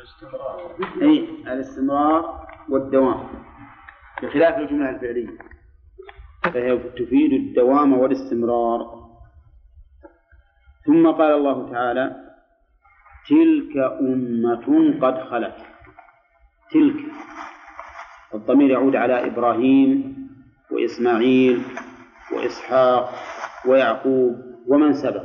أي الاستمرار والدوام بخلاف الجملة الفعلية فهي تفيد الدوام والاستمرار. ثم قال الله تعالى تلك أمة قد خلت. تلك الضمير يعود على إبراهيم وإسماعيل وإسحاق ويعقوب ومن سبق.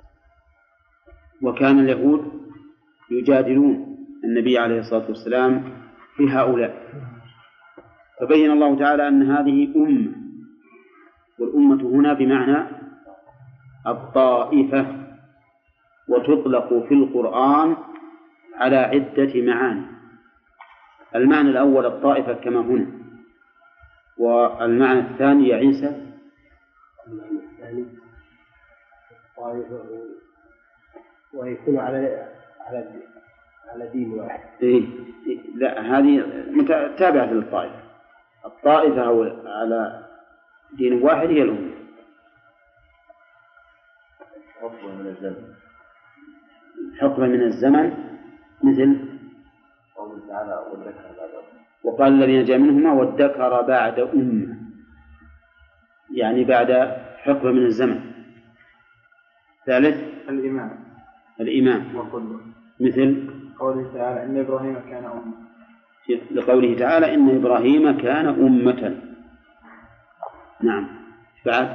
وكان اليهود يجادلون النبي عليه الصلاة والسلام في هؤلاء، فبين الله تعالى أن هذه أمة، والأمة هنا بمعنى الطائفة، وتطلق في القرآن على عدة معاني. المعنى الأول الطائفة كما هنا، والمعنى الثاني يا عيسى الطائفة ويكون على دين واحد. لا، هذه تابعة للطائفة. الطائفة هو على دين واحد هي الأمة. حقبة من الزمن مثل وقال الذين جاء منهما وادكر بعد أمة، يعني بعد حقبة من الزمن. ثالث الإمام مثل قوله تعالى إن إبراهيم كان أمة، لقوله تعالى إن إبراهيم كان أمة. نعم. بعد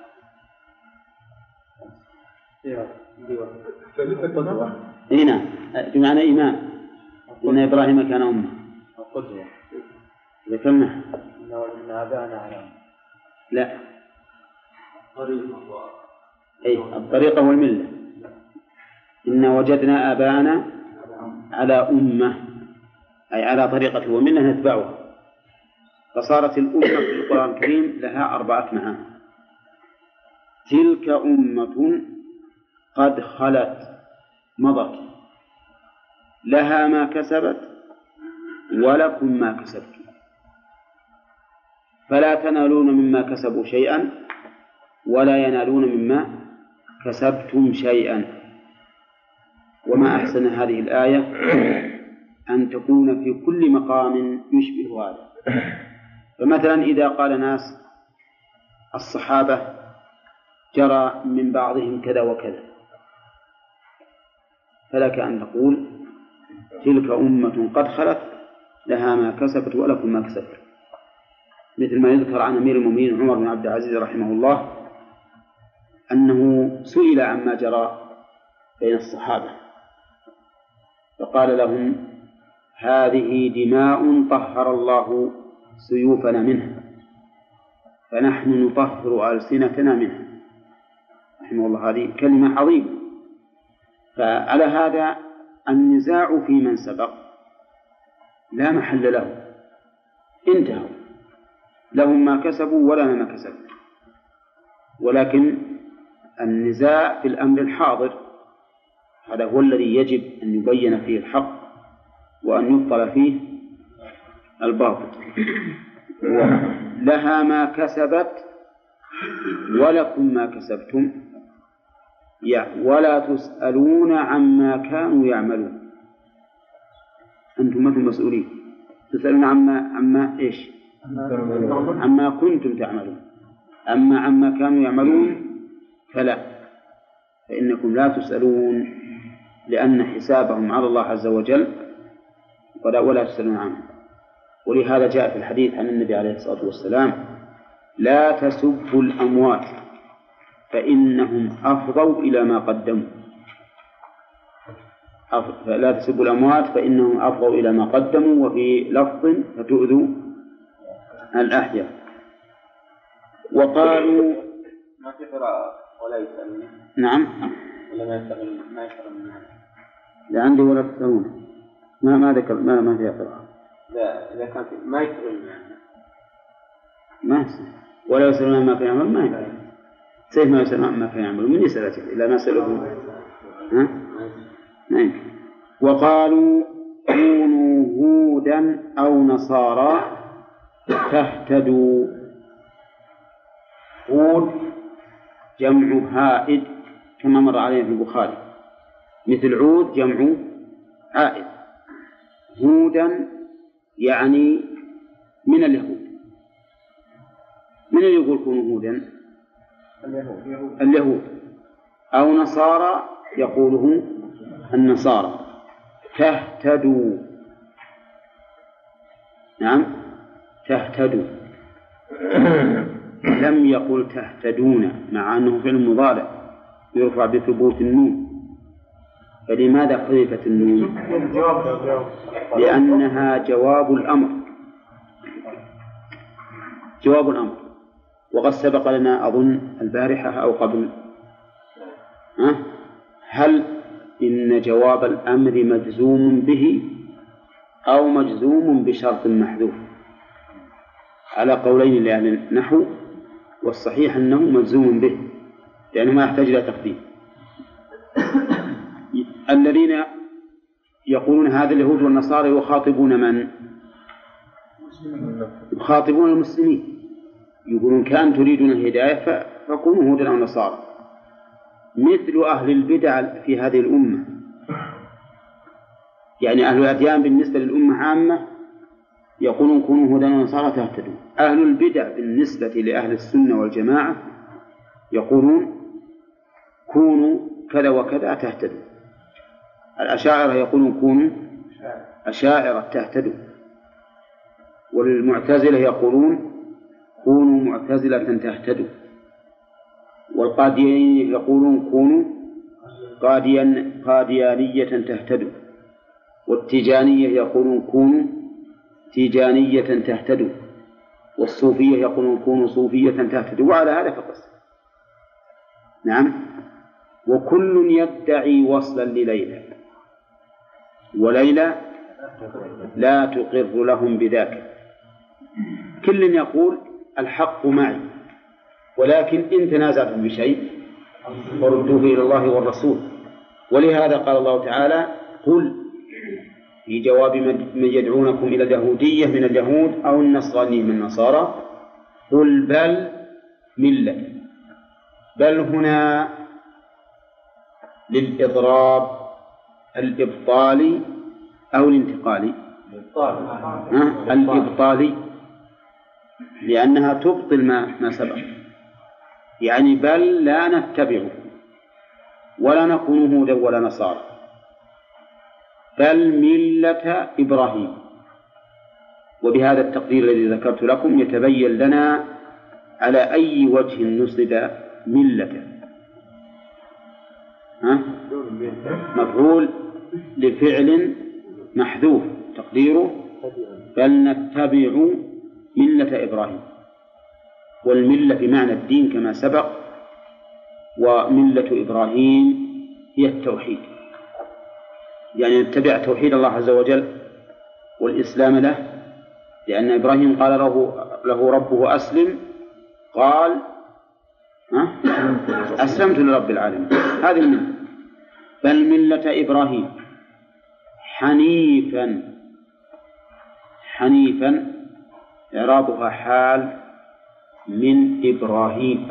هنا بمعنى إمام. إن إبراهيم كان أمة ذكرنا إن آباءنا على أمة. لا، الطريقة والملة. إن وجدنا آباءنا على أمة، أي على طريقة وملة نتبعها. فصارت الأمة في القرآن الكريم لها 4 معاني. تلك أمة قد خلت مضت لها ما كسبت ولكم ما كسبتم فلا تنالون مما كسبوا شيئا ولا ينالون مما كسبتم شيئا. وما أحسن هذه الآية أن تكون في كل مقام يشبه هذا. فمثلا إذا قال ناس الصحابة جرى من بعضهم كذا وكذا، فلك أن تقول تلك أمة قد خلت لها ما كسبت ولكم ما كسبت، مثل ما يذكر عن أمير المؤمنين عمر بن عبد العزيز رحمه الله أنه سئل عما جرى بين الصحابة فقال لهم هذه دماء طهر الله سيوفنا منها فنحن نطهر ألسنتنا منها، رحمه الله. هذه كلمة عظيمة. فعلى هذا النزاع في من سبق لا محل له، انتهوا، لهم ما كسبوا ولا ما كسبوا. ولكن النزاع في الأمر الحاضر هذا هو الذي يجب أن يبين فيه الحق وأن يبطل فيه الباطل. لها ما كسبت ولكم ما كسبتم ولا تسألون عما كانوا يعملون. أنتم مثل مسؤولين، تسألون عما إيش؟ عما كنتم تعملون. أما عما كانوا يعملون فلا، فإنكم لا تسألون لأن حسابهم على الله عز وجل ولا تسألون عنه. ولهذا جاء في الحديث عن النبي عليه الصلاة والسلام لا تسبوا الأموات فإنهم أفضوا إلى ما قدموا. لا تسبوا الأموات فإنهم أفضوا إلى ما قدموا، وفي لفظ فتؤذوا الأحياء. وقالوا ما في قراءة ولا يسألون. نعم. ولا ما يسألون. لا عندي ولا تسألون، ما ذكر ما فيها قراءة. لا إذا كان ما يسألون ما يسأل ولا يسألون ما كان يعمل ما يفعل. سيف ما يسألون ما كان يعمل من يسأل إلا ما سألهم. نعم. وقالوا كونوا هودا أو نصارى تهتدوا. هود جمع هائد كما مر علينا في البخاري، مثل عود جمع عائد. هودا يعني من اليهود. من اللي يقول كونوا هودا؟ اليهود. أو نصارى يقوله النصارى. تهتدوا، نعم تهتدوا. لم يقل تهتدون مع أنه فعل مضارع يرفع بثبوت النون. فلماذا حذفت النون؟ لأنها جواب الأمر. جواب الأمر. وقد سبق لنا أظن البارحة أو قبل هل إن جواب الأمر مجزوم به أو مجزوم بشرط محذوف؟ على قولين لأهل النحو، والصحيح أنه مجزوم به لأنه ما يحتاج إلى تقديم. الذين يقولون هذا اليهود والنصارى يخاطبون من؟ يخاطبون المسلمين، يقولون كان تريدون الهداية فكونوا هودا أو نصارى. مثل أهل البدع في هذه الأمة، يعني أهل الأديان بالنسبة للأمة عامة يقولون كونوا هودا ونصارى تهتدوا. أهل البدع بالنسبة لأهل السنة والجماعة يقولون كونوا كذا وكذا تهتدوا. الأشاعرة يقولون كونوا أشاعرة تهتدوا، والمعتزلة يقولون كونوا معتزلة تهتدوا، والقاديانية يقولون كونوا قاديانية تهتدوا، والتيجانية يقولون كونوا تيجانية تهتدوا، والصوفية يقولون كونوا صوفية تهتدوا، وعلى هذا فقط. نعم. وكل يدعي وصلا لليلى، وليلى لا تقر لهم بذاك. كل يقول الحق معي، ولكن إن تنازعتم بشيء فردوه إلى الله والرسول. ولهذا قال الله تعالى قل في جواب من يدعونكم إلى اليهودية من اليهود أو النصرانية من النصارى، قل بل ملة. بل هنا للإضراب الإبطالي أو الانتقالي؟ الإبطالي، لأنها تبطل ما سبق. يعني بل لا نتبعه ولا نكون هودا ولا نصارى، بل ملة إبراهيم. وبهذا التقدير الذي ذكرت لكم يتبين لنا على أي وجه نصب ملة. مفعول لفعل محذوف تقديره بل نتبع ملة إبراهيم. والملة بمعنى الدين كما سبق، وملة إبراهيم هي التوحيد، يعني نتبع توحيد الله عز وجل والإسلام له، لأن إبراهيم قال له ربه أسلم، قال أسلمت لرب العالمين. هذه الملة. بل ملة إبراهيم حنيفا إعرابها حال من إبراهيم،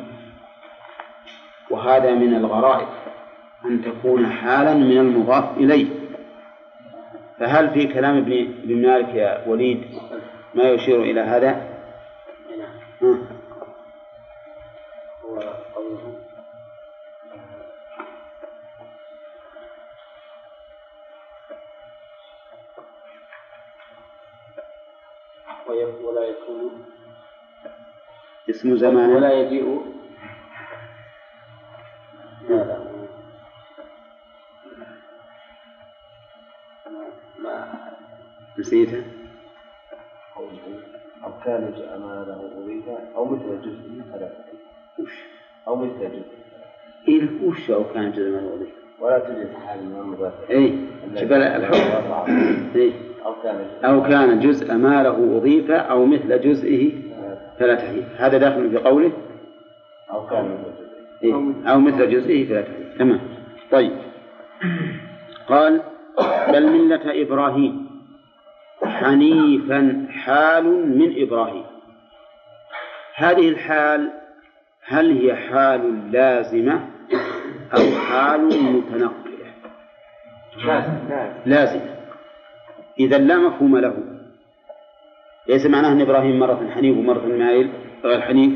وهذا من الغرائب أن تكون حالا من المضاف إليه. فهل في كلام ابن مالك يا وليد ما يشير إلى هذا؟ هو قوله ولا يكون اسم زمان ولا يجيء ما نسيته. أو كان جاء ما له أضيف أو مثل جزء فلا أو مثل جزء. إيه وش أو كان جزء ما له أضيف ولا توجد حال من المضاف. إيه شبه الحكم. إيه أو كان جزء ما له أضيف أو مثل جزئه فلا تحريف. هذا داخل في قوله أو كان إيه؟ أو مثل جزئه فلا تحريف. تمام. طيب قال بل ملة إبراهيم حنيفا حال من إبراهيم. هذه الحال هل هي حال لازمة أو حال متنقلة؟ لازمة. إذا لا مفهوم له. ليس معناه أن إبراهيم مرة حنيف ومرة مائل غير حنيف،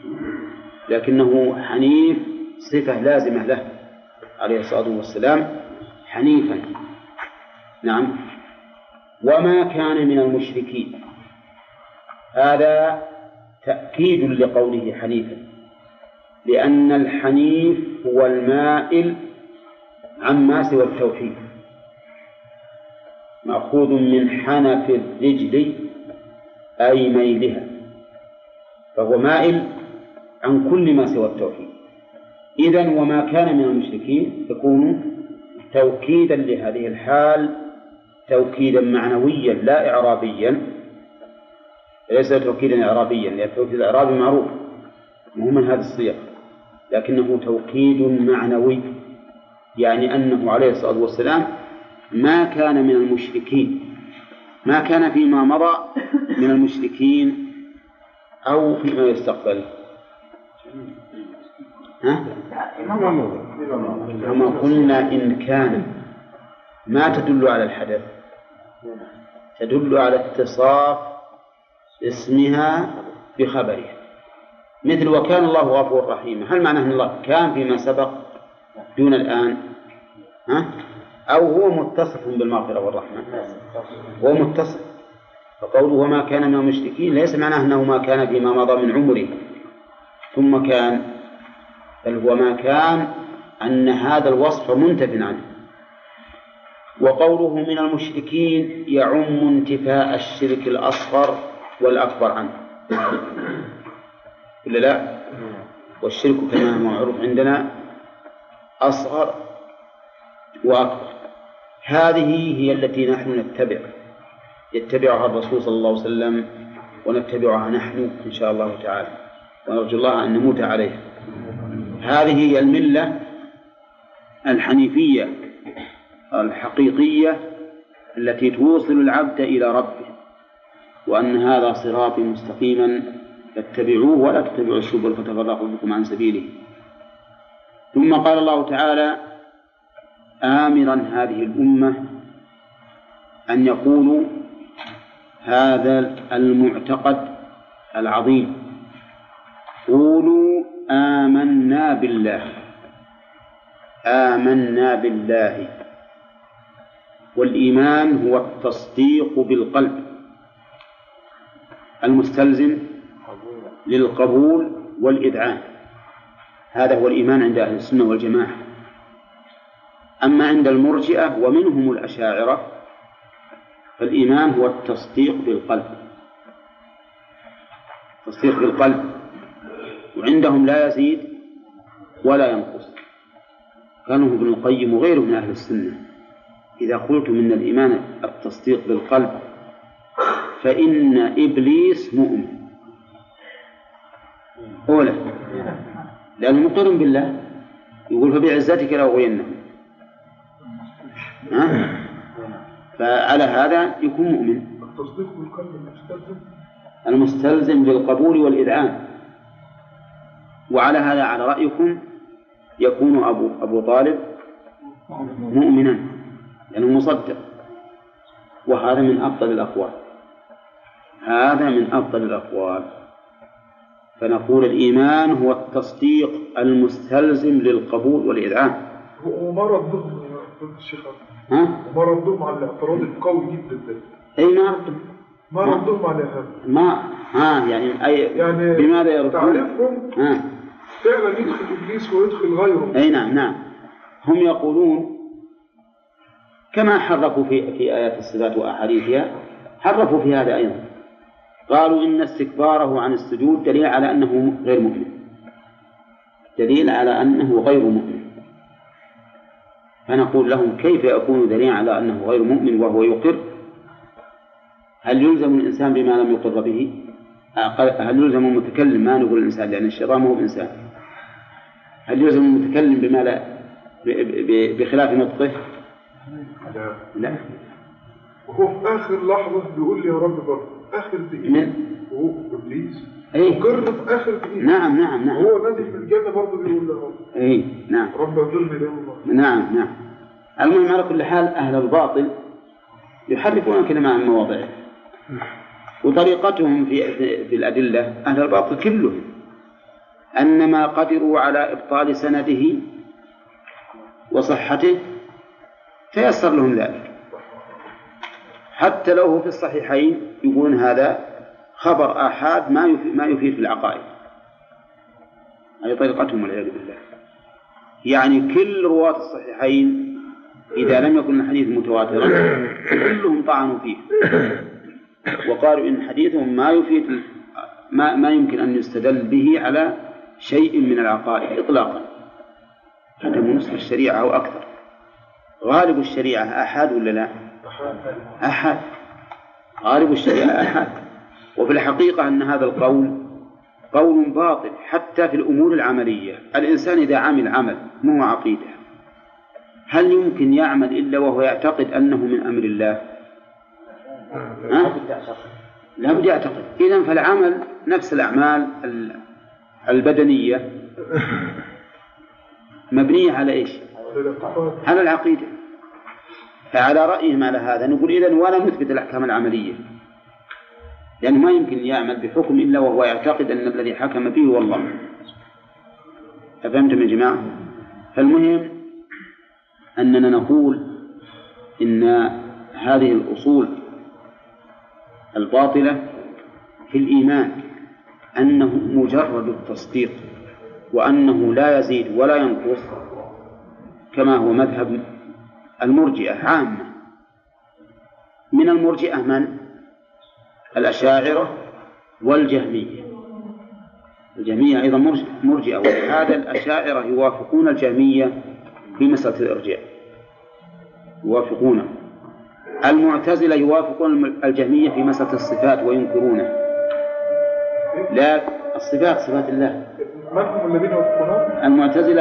لكنه حنيف صفة لازمة له عليه الصلاة والسلام، حنيفا. نعم. وما كان من المشركين، هذا تأكيد لقوله حنيفا، لأن الحنيف هو المائل عما سوى التوحيد، مأخوذ من حنف الرجل أي ميلها، فهو مائل عن كل ما سوى التوحيد. إذن وما كان من المشركين يكون توكيدا لهذه الحال، توكيدا معنويا لا إعرابيا، ليس توكيدا إعرابيا، لأن التوكيد الإعرابي معروف مو من هذا الصيغ، لكنه توكيد معنوي، يعني أنه عليه الصلاة والسلام ما كان من المشركين، ما كان فيما مضى من المشركين أو فيما يستقبل. كما قلنا إن كان ما تدل على الحدث، تدل على اتصاف اسمها بخبرها، مثل وكان الله غفور رحيم. هل معناه أن الله كان فيما سبق دون الآن؟ أو هو متصف بالمغفرة والرحمة؟ هو متصف. فقوله وما كان من المشركين ليس معناه أنه ما كان فيما مضى من عمره ثم كان، بل هو ما كان أن هذا الوصف منتف عنه. وقوله من المشركين يعم انتفاء الشرك الأصغر والأكبر عنه، ولا لا؟ والشرك كما هو معروف عندنا أصغر وأكبر. هذه هي التي نحن يتبعها الرسول صلى الله عليه وسلم، ونتبعها نحن إن شاء الله تعالى، ونرجو الله أن نموت عليها. هذه هي الملة الحنيفية الحقيقية التي توصل العبد إلى ربه، وأن هذا صراطي مستقيما فاتبعوه ولا تتبعوا السبل فتفرق بكم عن سبيله. ثم قال الله تعالى آمرا هذه الأمة أن يقولوا هذا المعتقد العظيم: قولوا آمنا بالله. آمنا بالله، والإيمان هو التصديق بالقلب المستلزم للقبول والإذعان، هذا هو الإيمان عند أهل السنة والجماعة. أما عند المرجئة ومنهم الأشاعرة فالإيمان هو التصديق بالقلب، تصديق بالقلب، وعندهم لا يزيد ولا ينقص. كانوا ابن القيم وغيره من أهل السنة إذا قلت من الإيمان التصديق بالقلب فإن إبليس مؤمن أولا، لأنه مقر بالله، يقول فبعزتك لأغوينهم، فعلى هذا يكون مؤمن. التصديق بالقلب المستلزم للقبول والإذعان. وعلى هذا على رأيكم يكون أبو طالب مؤمنا لأنه مصدق، وهذا من أفضل الأقوال، هذا من أفضل الأقوال. فنقول الإيمان هو التصديق المستلزم للقبول والإذعان. وما ردهم يا الشيخ؟ وما ردهم على الاعتراض القوي جدا ده؟ أي ما ردهم على هذا؟ يعني بماذا يردون؟ تعرفهم فعلا يدخل إبليس ويدخل غيره. أي نعم. هم يقولون كما حرفوا في آيات الصفات وأحاديثها، حرفوا في هذا أيضا، قالوا إن استكباره عن السجود دليل على أنه غير مؤمن، دليل على أنه غير مؤمن. فنقول لهم كيف يكون دليل على أنه غير مؤمن وهو يقر؟ هل يلزم الإنسان بما لم يقر به؟ هل يلزم المتكلم؟ ما نقول الإنسان لأن الشيطان هو إنسان. هل يلزم المتكلم بما لا بخلاف نطقه؟ لا. وهو في آخر لحظة بيقول لي يا رب برضه آخر دقيقة وهو إبليس مقر في آخر دقيقة. نعم. وهو نازل من الجنة برضه بيقول له رب اغفرني يا الله. نعم. المهم على كل حال أهل الباطل يحرفون الكلمة عن مواضعه. وطريقتهم في الأدلة أهل الباطل كلهم أنما قدروا على إبطال سنده وصحته تيسر لهم ذلك، حتى لو هو في الصحيحين يقولون هذا خبر آحاد ما يفيد في العقائد. هذه طريقتهم والعياذ بالله. يعني كل رواة الصحيحين إذا لم يكن الحديث متواترا كلهم طعنوا فيه وقالوا إن حديثهم ما يفيد ما يمكن أن يستدل به على شيء من العقائد إطلاقا. هذا من نصف الشريعة أو أكثر. غالب الشريعة آحاد ولا لا؟ آحاد. غالب الشريعة آحاد. وفي الحقيقة أن هذا القول قول باطل حتى في الأمور العملية. الإنسان إذا عمل عمل مو عقيدة، هل يمكن يعمل إلا وهو يعتقد أنه من أمر الله؟ لا بد يعتقد. إذن فالعمل نفس الأعمال البدنية مبنية على إيش؟ على العقيدة. فعلى رأيهم على هذا نقول إذن ولا نثبت الأحكام العملية، لأنه ما يمكن يعمل بحكم إلا وهو يعتقد أن الذي حكم به هو الله. أفهمتم يا جماعة؟ فالمهم أننا نقول إن هذه الأصول الباطلة في الإيمان أنه مجرد التصديق، وأنه لا يزيد ولا ينقص، كما هو مذهب المرجئة عامة. من المرجئة من؟ الأشاعرة والجهمية. الجهمية أيضا مرجئة، وهذا الأشاعرة يوافقون الجهمية في مسألة الإرجاء، يوافقونه. المعتزلة يوافقون الجهمية في مسألة الصفات وينكرونه. لا، الصفات صفات الله. من هم الذين يوافقونه؟ المعتزلة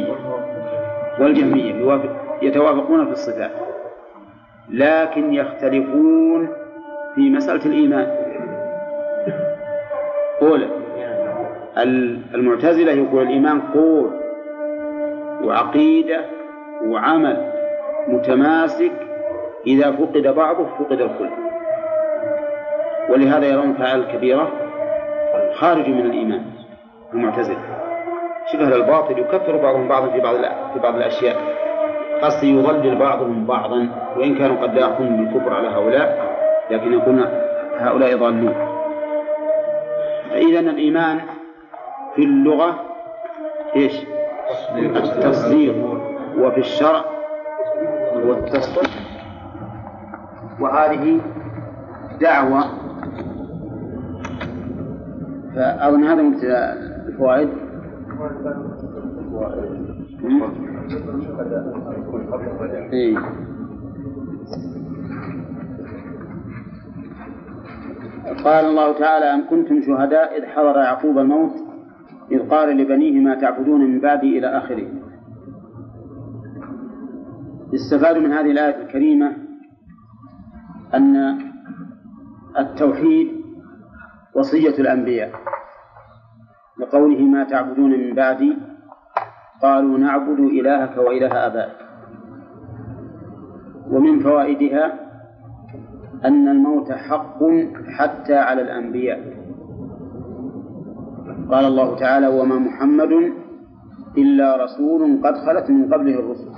والجهمية يتوافقون في الصفات، لكن يختلفون في مسألة الإيمان. قول المعتزلة يقول الإيمان قول وعقيدة وعمل متماسك، إذا فقد بعضه فقد الكل، ولهذا يرون فعل الكبيرة خارج من الإيمان. المعتزلة شبه الباطل يكفر بعضهم بعضا في بعض الأشياء، قصد يضلل بعضهم بعضا، وإن كانوا قد لا يقومون بالكفر على هؤلاء، لكن يقولون هؤلاء ضالون. فإذا الإيمان في اللغة إيش؟ التصديق، وفي الشرع هو التصديق. وهذه دعوة. فأظن هذا مبتدأ الفوائد. إيه. قال الله تعالى: أم كنتم شهداء إذ حضر يعقوب الموت إذ قال لبنيه ما تعبدون من بعدي إلى آخره. استفاد من هذه الآية الكريمة أن التوحيد وصية الأنبياء، لقوله ما تعبدون من بعدي قالوا نعبد إلهك وإله آبائك. ومن فوائدها أن الموت حق حتى على الأنبياء. قال الله تعالى: وما محمد إلا رسول قد خلت من قبله الرسل.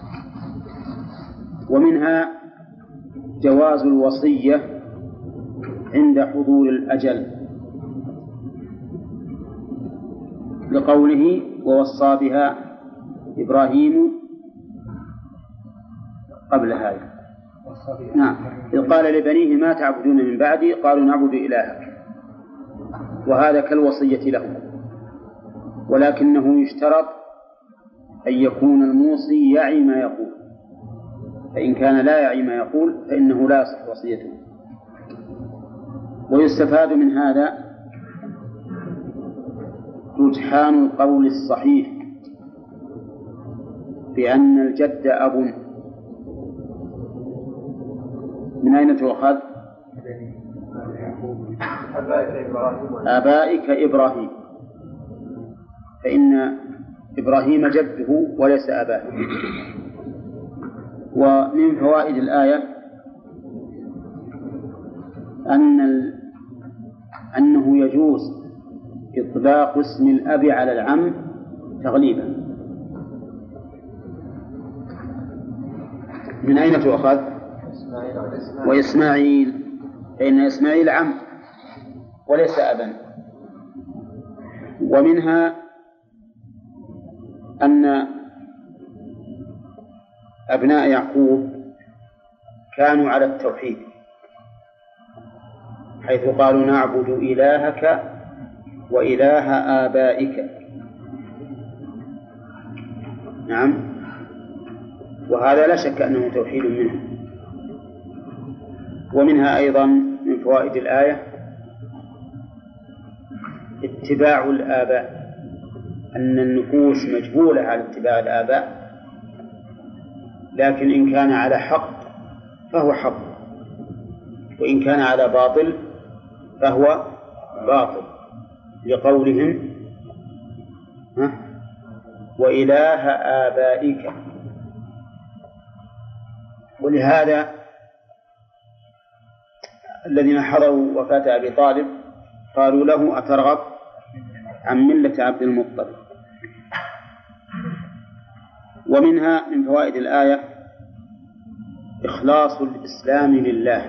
ومنها جواز الوصية عند حضور الأجل، لقوله: ووصى بها إبراهيم قبل هذا. نعم، إذ قال لبنيه ما تعبدون من بعدي قالوا نعبد إلهك، وهذا كالوصية له، ولكنه يشترط أن يكون الموصي يعي ما يقول، فإن كان لا يعي ما يقول فإنه لا يصح وصيته. ويستفاد من هذا رجحان القول الصحيح بأن الجد أب. من أين تؤخذ؟ آبائك إبراهيم، فإن إبراهيم جده وليس أباه. ومن فوائد الآية أنه يجوز إطلاق اسم الأب على العم تغليبا. من أين تؤخذ؟ وإسماعيل، فإن إسماعيل عم وليس أبا. ومنها أن أبناء يعقوب كانوا على التوحيد، حيث قالوا نعبد إلهك وإله آبائك. نعم، وهذا لا شك أنه توحيد منه. ومنها أيضا من فوائد الآية اتباع الآباء، أن النفوس مجبولة على اتباع الآباء، لكن إن كان على حق فهو حق، وإن كان على باطل فهو باطل، لقولهم وإله آبائك. ولهذا الذين حضروا وفاة أبي طالب قالوا له أترغب عن ملة عبد المطلب. ومنها من فوائد الآية إخلاص الإسلام لله،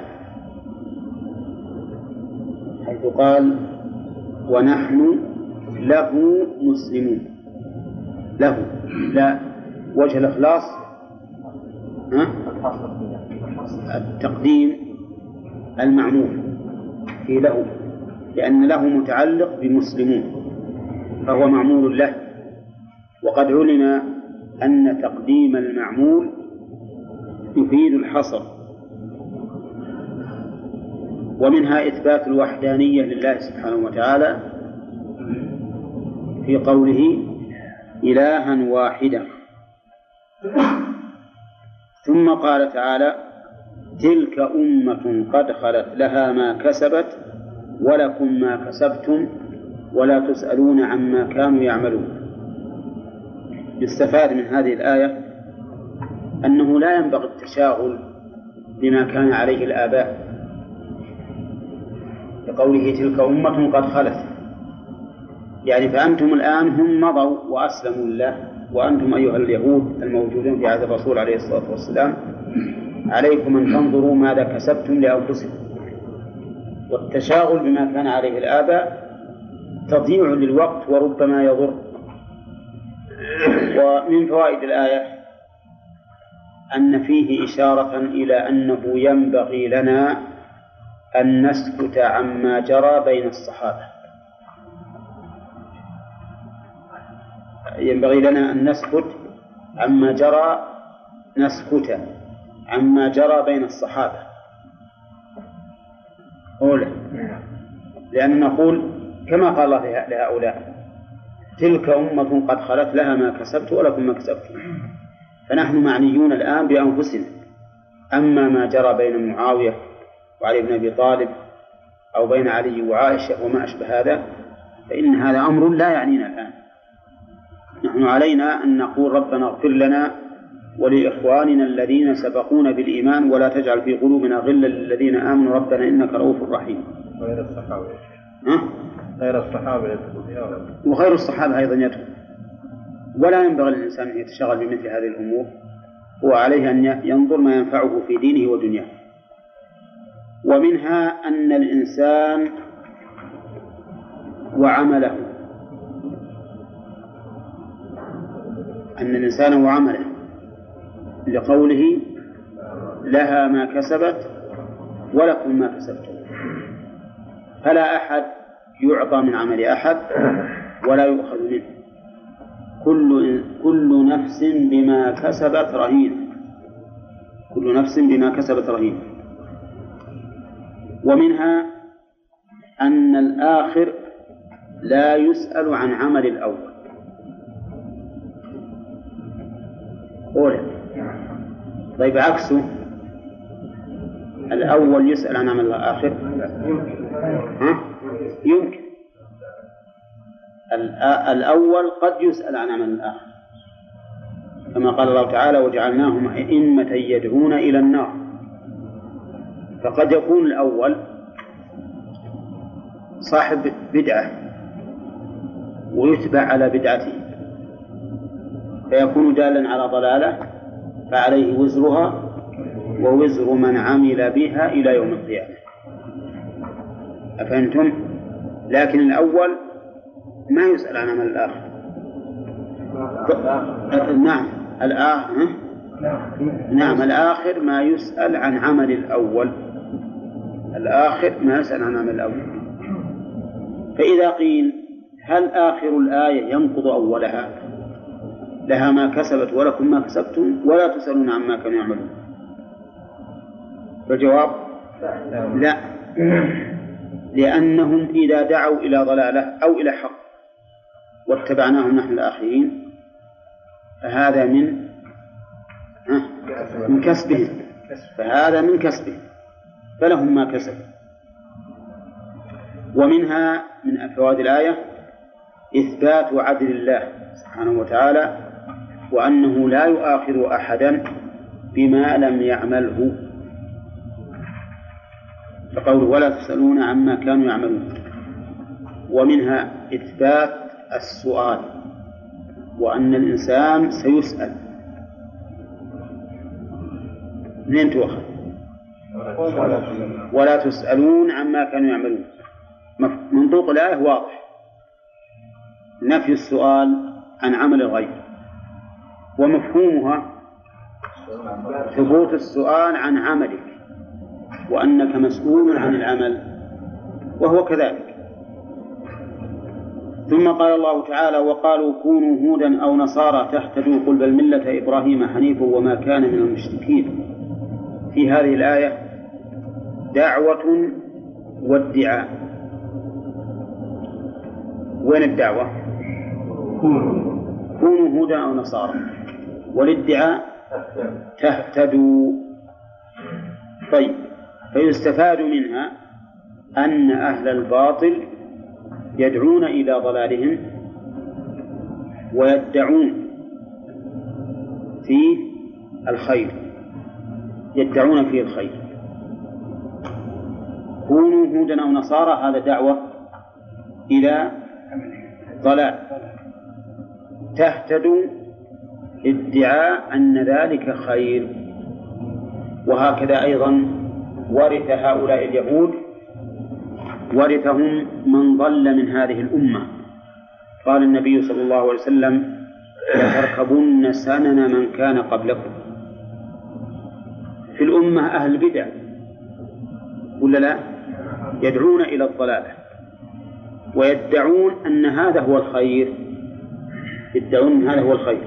حيث قال ونحن له مسلمون. له لا وجه الإخلاص التقديم المعمول في له، لأن له متعلق بمسلمون فهو معمول له، وقد علم أن تقديم المعمول يفيد الحصر. ومنها إثبات الوحدانية لله سبحانه وتعالى في قوله إلها واحدا. ثم قال تعالى تلك أمة قد خلت لها ما كسبت ولكم ما كسبتم ولا تسألون عما كانوا يعملون. يستفاد من هذه الآية أنه لا ينبغي التشاغل بما كان عليه الآباء، لقوله تلك أمة قد خلت، يعني فأنتم الآن هم مضوا وأسلموا لله، وأنتم أيها اليهود الموجودون في عهد الرسول عليه الصلاة والسلام عليكم أن تنظروا ماذا كسبتم لأنفسكم. والتشاغل بما كان عليه الآباء تضييع للوقت وربما يضر. ومن فوائد الآية أن فيه إشارة إلى أنه ينبغي لنا أن نسكت عما جرى بين الصحابة، ينبغي لنا أن نسكت عما جرى، نسكت عما جرى بين الصحابة أولا، لأن نقول كما قال الله لهؤلاء تلك أمة قد خلت لها ما كسبت ولكم ما كسبتم، فنحن معنيون الآن بأنفسنا. أما ما جرى بين معاوية وعلي بن أبي طالب أو بين علي وعائشة وما أشبه هذا فإن هذا أمر لا يعنينا الآن. نحن علينا أن نقول ربنا اغفر لنا ولإخواننا الذين سبقونا بالإيمان ولا تجعل في قلوبنا غلا للذين آمنوا ربنا إنك رؤوف رحيم. غير الصحابة غير الصحابة يدخل، وغير الصحابة أيضا يدخل. ولا ينبغي للإنسان أن يتشغل بمثل هذه الأمور، هو عليه أن ينظر ما ينفعه في دينه ودنياه. ومنها أن الإنسان وعمله، أن الإنسان وعمله، لقوله لها ما كسبت ولكم ما كسبتم، فلا أحد يعطى من عمل أحد ولا يؤخذ منه، كل نفس بما كسبت رهينة، كل نفس بما كسبت رهينة. ومنها أن الآخر لا يسأل عن عمل الأول. طيب عكسه، الأول يسأل عن عمل الآخر؟ يمكن الأول قد يسأل عن عمل الآخر، كما قال الله تعالى وجعلناهم أئمة يدعون إلى النار، فقد يكون الأول صاحب بدعة ويتبع على بدعته فيكون دالا على ضلالة فعليه وزرها ووزر من عمل بها إلى يوم القيامة. أفهمتم؟ لكن الأول ما يسأل عن عمل الآخر. نعم الآخر ما يسأل عن عمل الأول. الآخر ما يسأل عن عمل الأول. فإذا قيل هل آخر الآية ينقض أولها لها ما كسبت ولكم ما كسبتم ولا تسألون عما كانوا يعملون؟ فالجواب لا، لأنهم إذا دعوا إلى ضلالة أو إلى حق واتبعناهم نحن الآخرين فهذا من كسبهم، فهذا من كسبهم فلهم ما كسب. ومنها من فوائد الآية إثبات عدل الله سبحانه وتعالى وأنه لا يؤاخذ أحدا بما لم يعمله، فقوله ولا تسألون عما كانوا يعملون. ومنها إثبات السؤال وأن الإنسان سيسأل. منين تؤخذ؟ ولا تسألون عما كانوا يعملون. منطوق الآية واضح، نفي السؤال عن عمل الغير، ومفهومها ثبوت السؤال عن عملك وأنك مسؤول عن العمل، وهو كذلك. ثم قال الله تعالى وقالوا كونوا هودا أو نصارى تهتدوا قل بل ملة إبراهيم حنيفا وما كان من المشركين. في هذه الآية دعوة وادعاء. وين الدعوة؟ كونوا هودا أو نصارى، والادعاء تهتدوا. طيب، فيستفاد منها أن أهل الباطل يدعون إلى ضلالهم ويدعون فيه الخير، يدعون فيه الخير. كونوا هودا أو نصارى هذا دعوة إلى ضلال، تهتدوا ادعاء أن ذلك خير. وهكذا أيضا ورث هؤلاء اليهود ورثهم من ضل من هذه الأمة. قال النبي صلى الله عليه وسلم لتركبن سنن من كان قبلكم. في الأمة أهل بدع ولا لا؟ يدعون إلى الضلالة ويدعون أن هذا هو الخير، يدعون أن هذا هو الخير.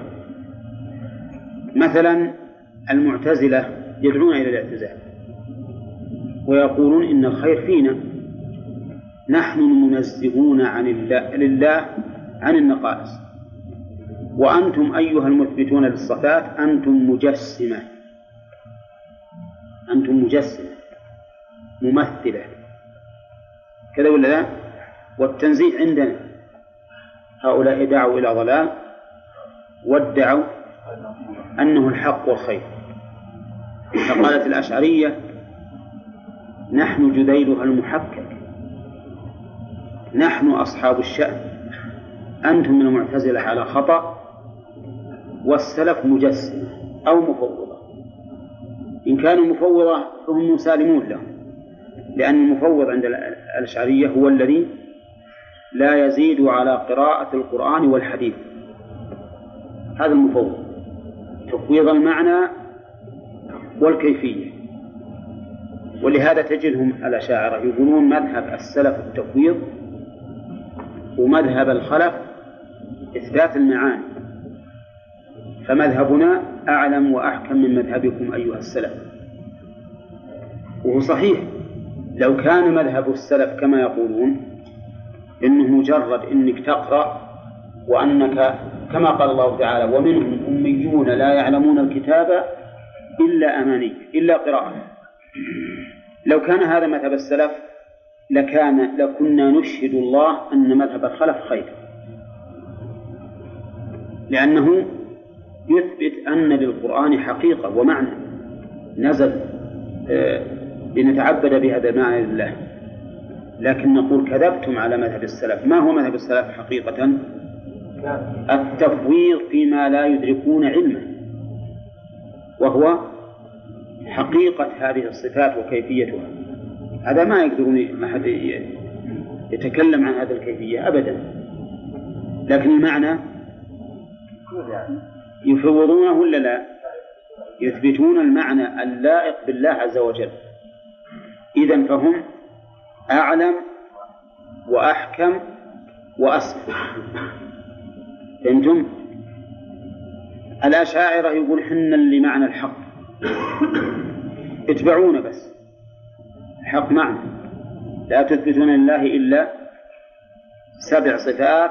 مثلا المعتزلة يدعون إلى الاعتزال ويقولون إن الخير فينا، نحن المنزهون عن لله عن النقائص، وأنتم أيها المثبتون للصفات أنتم مجسمة، أنتم مجسمة ممثلة كذا ولا لا؟ والتنزيه عندنا هؤلاء دعوا إلى ضلال وادعوا أنه الحق والخير. فقالت الأشعرية نحن جديلها المحكك، نحن أصحاب الشأن، أنتم من المعتزلة على خطأ والسلف مجسمة أو مفوضة. إن كانوا مفوضة فهم مسالمون لهم، لأن المفوض عند الأشعرية هو الذي لا يزيد على قراءة القرآن والحديث، هذا المفوض، تفويض المعنى والكيفية. ولهذا تجدهم الأشاعرة يقولون مذهب السلف التفويض ومذهب الخلف إثبات المعاني، فمذهبنا أعلم وأحكم من مذهبكم أيها السلف. وهو صحيح، لو كان مذهب السلف كما يقولون إنه مجرد إنك تقرأ وأنك كما قال الله تعالى ومنهم أميون لا يعلمون الكتاب إلا أماني إلا قراءة، لو كان هذا مذهب السلف لكنا نشهد الله أن مذهب الخلف خير، لأنه يثبت أن للقرآن حقيقة ومعنى نزل لنتعبد بهذا المعنى لله. لكن نقول كذبتم على مذهب السلف. ما هو مذهب السلف حقيقة؟ التفويض فيما لا يدركون علمه، وهو حقيقة هذه الصفات وكيفيتها. هذا ما يقدرون أحد يتكلم عن هذه الكيفية أبدا، لكن المعنى يفوضونه ولا لا؟ يثبتون المعنى اللائق بالله عز وجل. إذن فهم أعلم وأحكم وأسمع. فهمتم؟ الأشاعرة يقول حنا لمعنى الحق، اتبعونا بس، الحق معنى، لا تثبتون لله إلا 7 صفات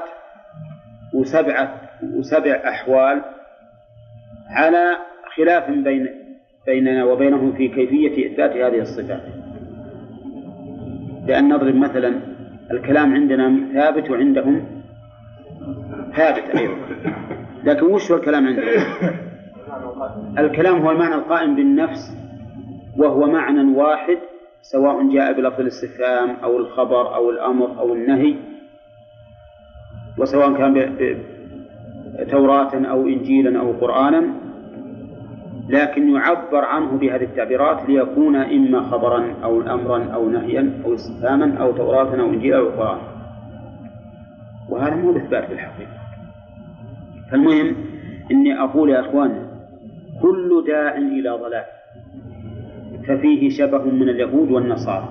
وسبع أحوال على خلاف بيننا وبينهم في كيفية إثبات هذه الصفات. لأن نضرب مثلا الكلام عندنا ثابت وعندهم ثابت أيضا، لكن وش هو الكلام عندنا؟ الكلام هو المعنى القائم بالنفس، وهو معنى واحد سواء جاء بلفظ الاستفهام أو الخبر أو الأمر أو النهي، وسواء كان توراة أو إنجيلا أو قرآنا، لكن يعبر عنه بهذه التعبيرات ليكون إما خبرا أو أمرا أو نهيا أو استفهاما أو توراة أو إنجيلا أو قرآن. وهذا مو إثبات بالحقيقة. فالمهم إني أقول يا أخوان كل داع إلى ضلال ففيه شبه من اليهود والنصارى.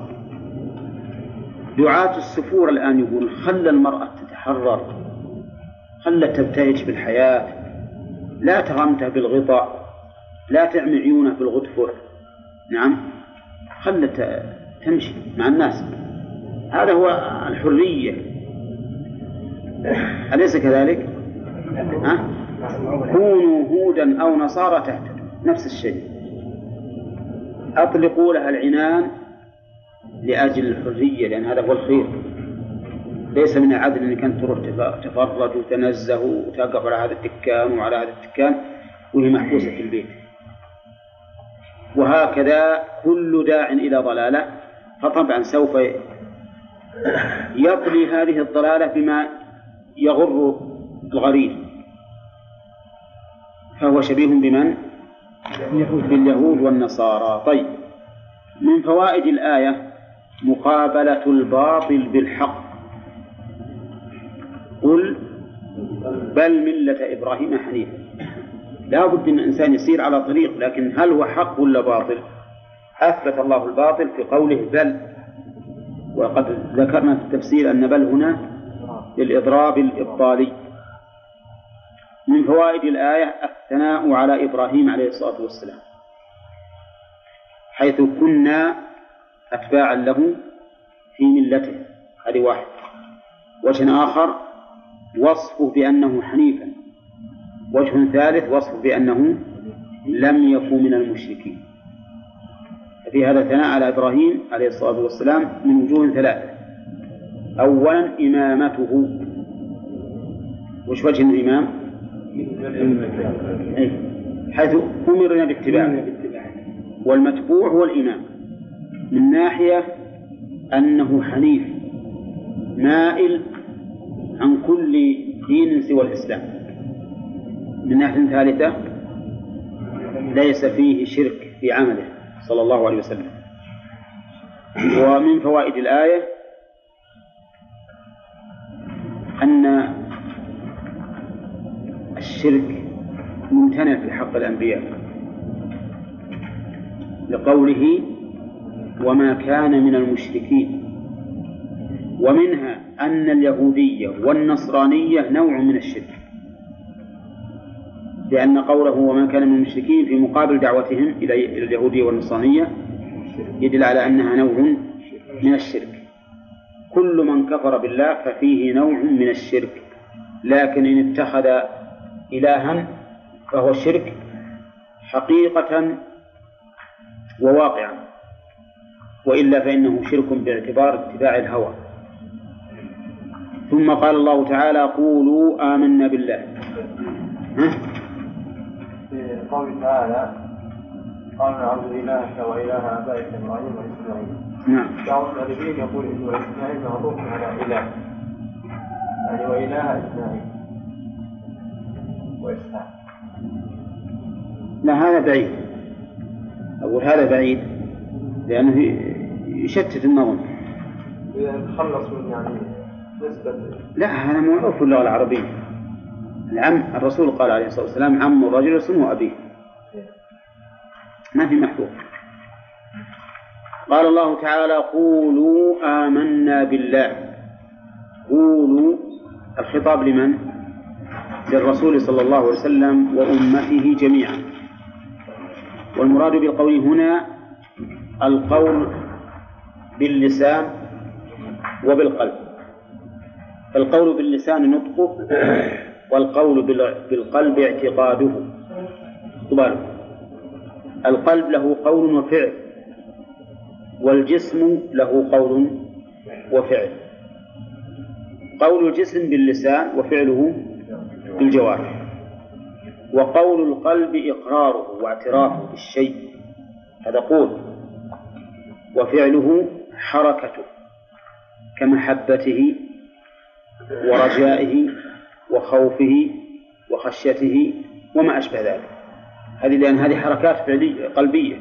دعاة السفور الآن يقول خلى المرأة تتحرر، خلى تبتهج بالحياة، لا تغمتها بالغطاء، لا تعمي عيونها بالغتفر، نعم، خلى تمشي مع الناس. هذا هو الحرية، أليس كذلك؟ كونوا هودا أو نصارى تهتدوا، نفس الشيء. أطلقوا لها العنان لأجل الحرية، لأن هذا هو الخير. ليس من العدل أنك أنت تروح تفرج وتنزه وتقف على هذا الدكان وعلى هذا الدكان وهي محبوسة في البيت. وهكذا كل داع إلى ضلالة، فطبعا سوف يطلي هذه الضلالة بما يغر الغريب، فهو شبيه بمن؟ باليهود والنصارى. طيب، من فوائد الآية مقابلة الباطل بالحق. قل بل ملة إبراهيم حنيفا. لا بد أن الإنسان يسير على طريق، لكن هل هو حق ولا باطل؟ أثبت الله الباطل في قوله بل، وقد ذكرنا في التفسير أن بل هنا للإضراب الإبطالي. من فوائد الآية الثناء على إبراهيم عليه الصلاة والسلام، حيث كنا أتباعا له في ملته، هذه واحد. وجه آخر وصفه بأنه حنيفا. وجه ثالث وصفه بأنه لم يكن من المشركين. في هذا الثناء على إبراهيم عليه الصلاة والسلام من وجوه 3. أولا إمامته. وش وجه الإمام؟ حيث أمرنا باتباعه، والمتبوع هو الإمام، من ناحية أنه حنيف مائل عن كل دين سوى الإسلام. من ناحية ثالثة ليس فيه شرك في عمله صلى الله عليه وسلم. ومن فوائد الآية أن الشرك ممتنع في حق الأنبياء، لقوله وما كان من المشركين. ومنها أن اليهودية والنصرانية نوع من الشرك، لأن قوله وما كان من المشركين في مقابل دعوتهم إلى اليهودية والنصرانية يدل على أنها نوع من الشرك. كل من كفر بالله ففيه نوع من الشرك، لكن إن اتخذ إلها فهو شرك حقيقة وواقعا، وإلا فإنه شرك باعتبار اتباع الهوى. ثم قال الله تعالى قولوا آمنا بالله. في قوله تعالى قالوا نعبد إلهك وإله آبائك إبراهيم وإسماعيل. نعم. بعض الأدبيين يقول إنه إسماعيل معروف على إله، يعني وإله إسماعيل وإسحاق. لا هذا بعيد، أقول هذا بعيد لأنه يشتت النظم. يتخلص من يعني نسبة. لا هذا معروف في اللغة العربية. العم الرسول قال عليه الصلاة والسلام عم الرجل اسمه أبيه، ما في محذوف. قال الله تعالى قولوا آمنا بالله. قولوا الخطاب لمن؟ للرسول صلى الله عليه وسلم وأمته جميعا. والمراد بالقول هنا القول باللسان وبالقلب. القول باللسان نطقه، والقول بالقلب اعتقاده. القلب له قول وفعل، والجسم له قول وفعل. قول الجسم باللسان وفعله بالجوارح، وقول القلب إقراره واعترافه بالشيء، هذا قول، وفعله حركته كمحبته ورجائه وخوفه وخشيته وما أشبه ذلك. لأن هذه حركات فعلية قلبية.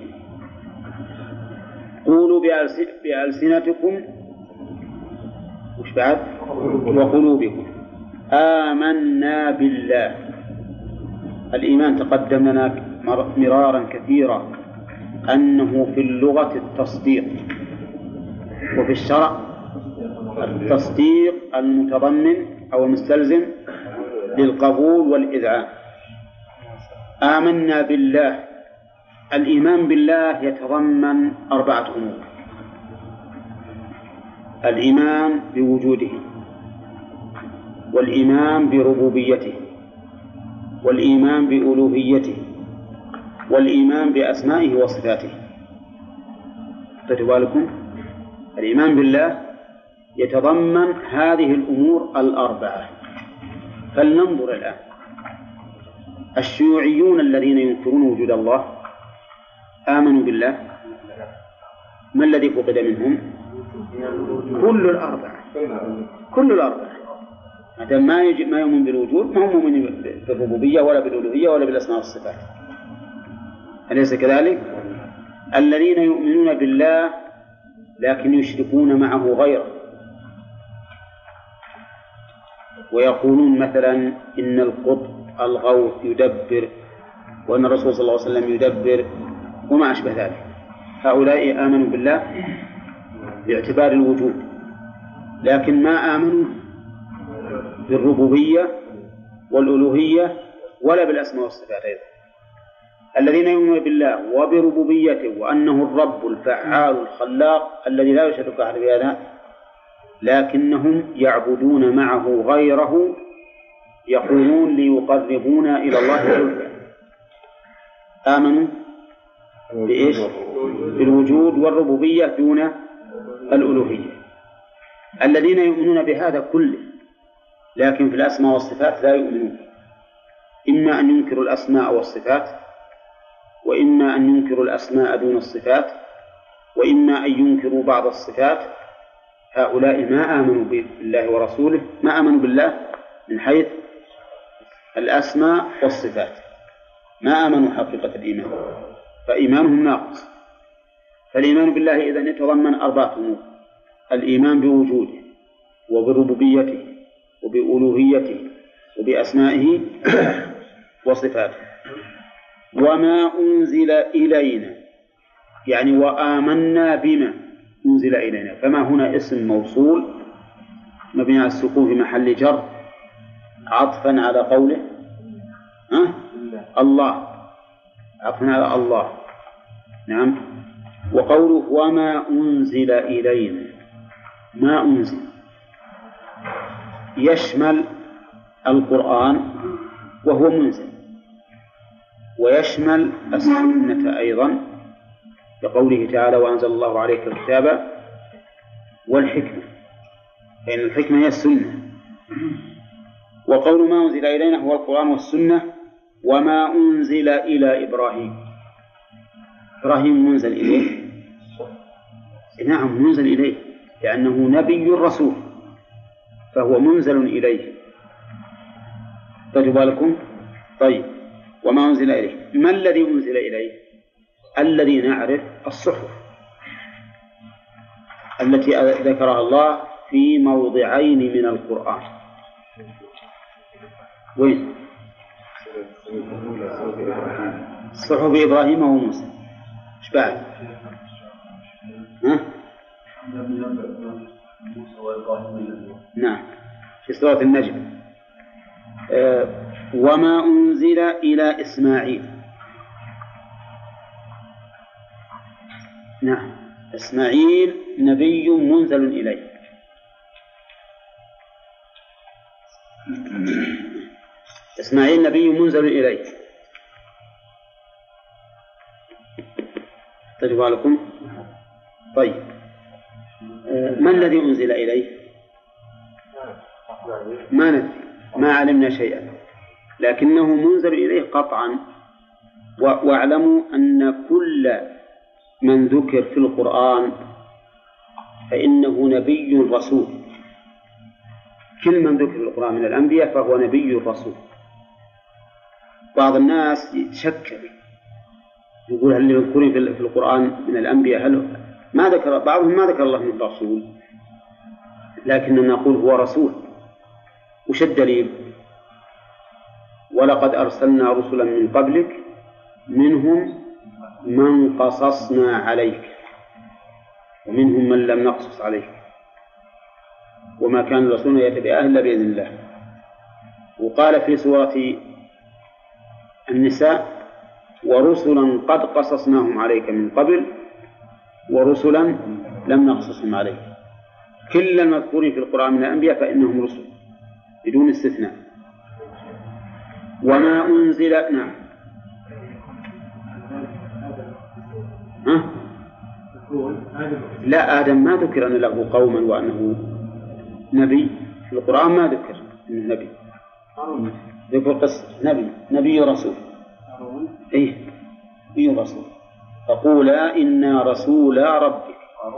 قولوا بألسنتكم وش بعد؟ وقلوبكم آمنا بالله. الإيمان تقدم لنا مرارا كثيرا أنه في اللغة التصديق، وفي الشرع التصديق المتضمن أو المستلزم للقبول والإذعان. آمنا بالله. الإيمان بالله يتضمن 4 أمور: الإيمان بوجوده، والإيمان بربوبيته، والإيمان بألوهيته، والإيمان بأسمائه وصفاته. تتوالكم الإيمان بالله يتضمن هذه الأمور 4. فلننظر الآن. الشيوعيون الذين ينكرون وجود الله آمنوا بالله؟ ما الذي فقد منهم؟ كل الأربعة. هذا ما يؤمن بالوجود، ما هم مؤمنين بالربوبية ولا بالألوهية ولا بالأسماء والصفات. أليس كذلك؟ الذين يؤمنون بالله لكن يشركون معه غيره، ويقولون مثلا إن القطب الغوث يدبر، وأن الرسول صلى الله عليه وسلم يدبر وما أشبه ذلك. هؤلاء آمنوا بالله باعتبار الوجود، لكن ما آمنوا بالربوبية والألوهية ولا بالأسماء والصفات أيضا. الذين يؤمنون بالله وبربوبيته وأنه الرب الفعال الخلاق الذي لا يشرك أحد بهذا، لكنهم يعبدون معه غيره، يقولون ليقربونا إلى الله زلفى. آمنوا بإيش؟ بالوجود والربوبية دون الألوهية. الذين يؤمنون بهذا كله لكن في الأسماء والصفات لا يؤمنون، إما أن ينكروا الأسماء والصفات، وإما أن ينكروا الأسماء دون الصفات، وإما أن ينكروا بعض الصفات. هؤلاء ما آمنوا بالله ورسوله، ما آمنوا بالله من حيث الأسماء والصفات، ما آمنوا حقيقة الإيمان، فإيمانهم ناقص. فالإيمان بالله إذن يتضمن 4 أمور: الإيمان بوجوده وبربوبيته وبألوهيته وبأسمائه وصفاته. وما أنزل إلينا، يعني وآمنا بما أنزل إلينا. فما هنا اسم موصول مبني على السكون في محل جر عطفا على قوله الله، عطفا على الله. نعم. وقوله وما أنزل إلينا، ما أنزل يشمل القرآن وهو منزل، ويشمل السنة أيضا بقوله تعالى وأنزل الله عليك الكتاب والحكمة، لأن الحكمة هي السنة. وقول ما أنزل إلينا هو القرآن والسنة. وما أنزل إلى إبراهيم، إبراهيم منزل إليه نعم منزل إليه، لأنه نبي رسول فهو منزل إليه. تجب لكم. طيب وما أنزل إليه، ما الذي أنزل إليه؟ الذي نعرف الصحف التي ذكرها الله في موضعين من القرآن. وين؟ صحف إبراهيم وموسى. إيش بعد؟ ها؟ نعم في سورة النجم. وما أنزل إلى إسماعيل. نعم إسماعيل نبي منزل إليه. إسماعيل نبي منزل إليه. تجب لكم. طيب ما الذي أنزل إليه؟ ما ندري، ما علمنا شيئا، لكنه منزل إليه قطعا. واعلموا أن كل من ذكر في القرآن فإنه نبي رسول. كل من ذكر في القرآن من الأنبياء فهو نبي رسول. بعض الناس يتشكل يقول هل اللي مذكورين في القرآن من الأنبياء هل ما ذكر بعضهم ما ذكر الله من رسول، لكننا نقول هو رسول. وش الدليل؟ ولقد أرسلنا رسلا من قبلك منهم من قصصنا عليك ومنهم من لم نقصص عليك وما كان الرسول يأتي بآية إلا بإذن الله. وقال في سورة النساء ورسلا قد قصصناهم عليك من قبل ورسلا لم نقصصهم عليك. كل المذكورين في القرآن من الأنبياء فإنهم رسل بدون استثناء. وما أنزل نعم لا آدم ما ذكر أن له قوما وأنه نبي في القرآن، ما ذكر أنه نبي. ذكر قصة نبي رسول. إيه نبي رسول. فقولا إنا رسول ربك.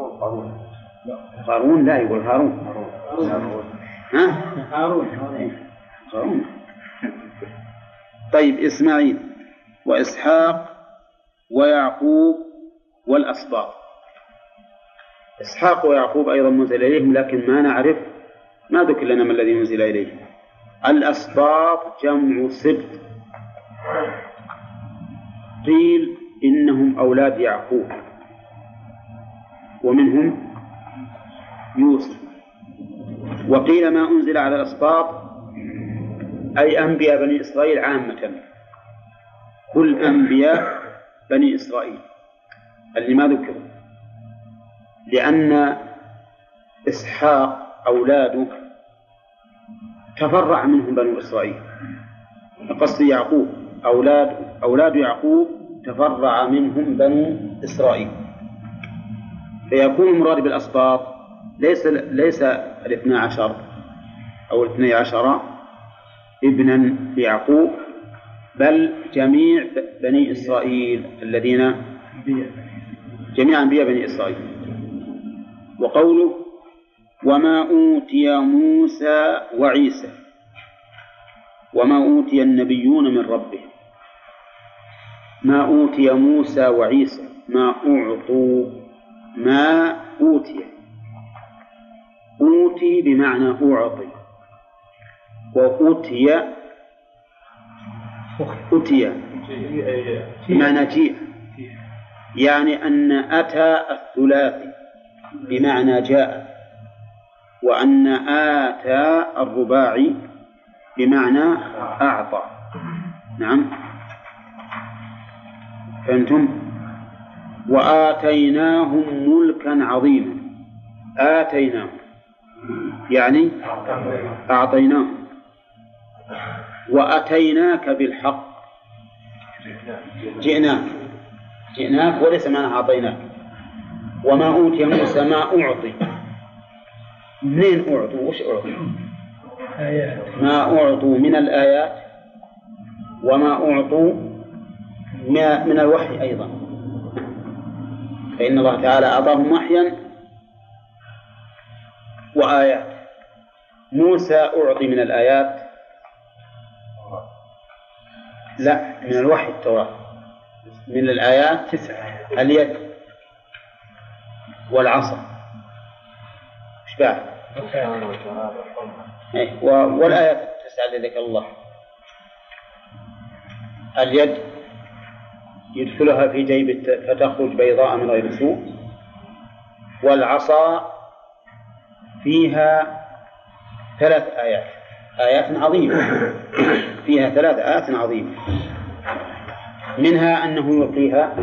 قارون لا يقول هارون. ها؟ هارون. طيب إسماعيل وإسحاق ويعقوب والأسباط. إسحاق ويعقوب أيضا منزل إليهم، لكن ما نعرف، ما ذكر لنا ما الذي منزل إليه. الأسباط جمع سبط، قيل إنهم أولاد يعقوب ومنهم يوسف. وقيل ما أنزل على الأسباط أي أنبياء بني إسرائيل عامة، كل أنبياء بني إسرائيل اللي ما ذكروا، لأن إسحاق أولاده تفرع منهم بنو إسرائيل. قصد يعقوب أولاد يعقوب تفرع منهم بنو إسرائيل، فيكون المراد بالأسباط ليس 12 أو 12 ابنا ليعقوب، بل جميع بني إسرائيل الذين جميع أنبياء بني إسرائيل. وقوله وما أوتي موسى وعيسى، وما أوتي النبيون من ربهم. ما أوتي موسى وعيسى، ما أعطوا، ما أوتي. أوتي بمعنى أعطي، وأوتي بمعنى جيء، يعني أن أتى الثلاثي بمعنى جاء، وأن آتى الرباعي بمعنى أعطى. نعم فهمتم؟ وآتيناهم ملكا عظيما. آتيناهم يعني أعطيناهم. وأتيناك بالحق، جئناك وليس معنى أعطيناك. وما أوتي موسى ما أعطي، منين أعطوا؟ وش أعطوا؟ ما أعطوا من الآيات، وما أعطوا من الوحي أيضا، فإن الله تعالى أعطاهم وحيا وآيات. موسى أعطي من الآيات لا من الوحي التوراة، من الآيات 9 اليد والعصا إيش بعد؟ والآيات 9 اللي ذكر الله. اليد يدخلها في جيب فتخرج بيضاء من غير سوء، والعصا فيها 3 آيات عظيمة، فيها 3 آيات عظيمة، منها أنه يلقيها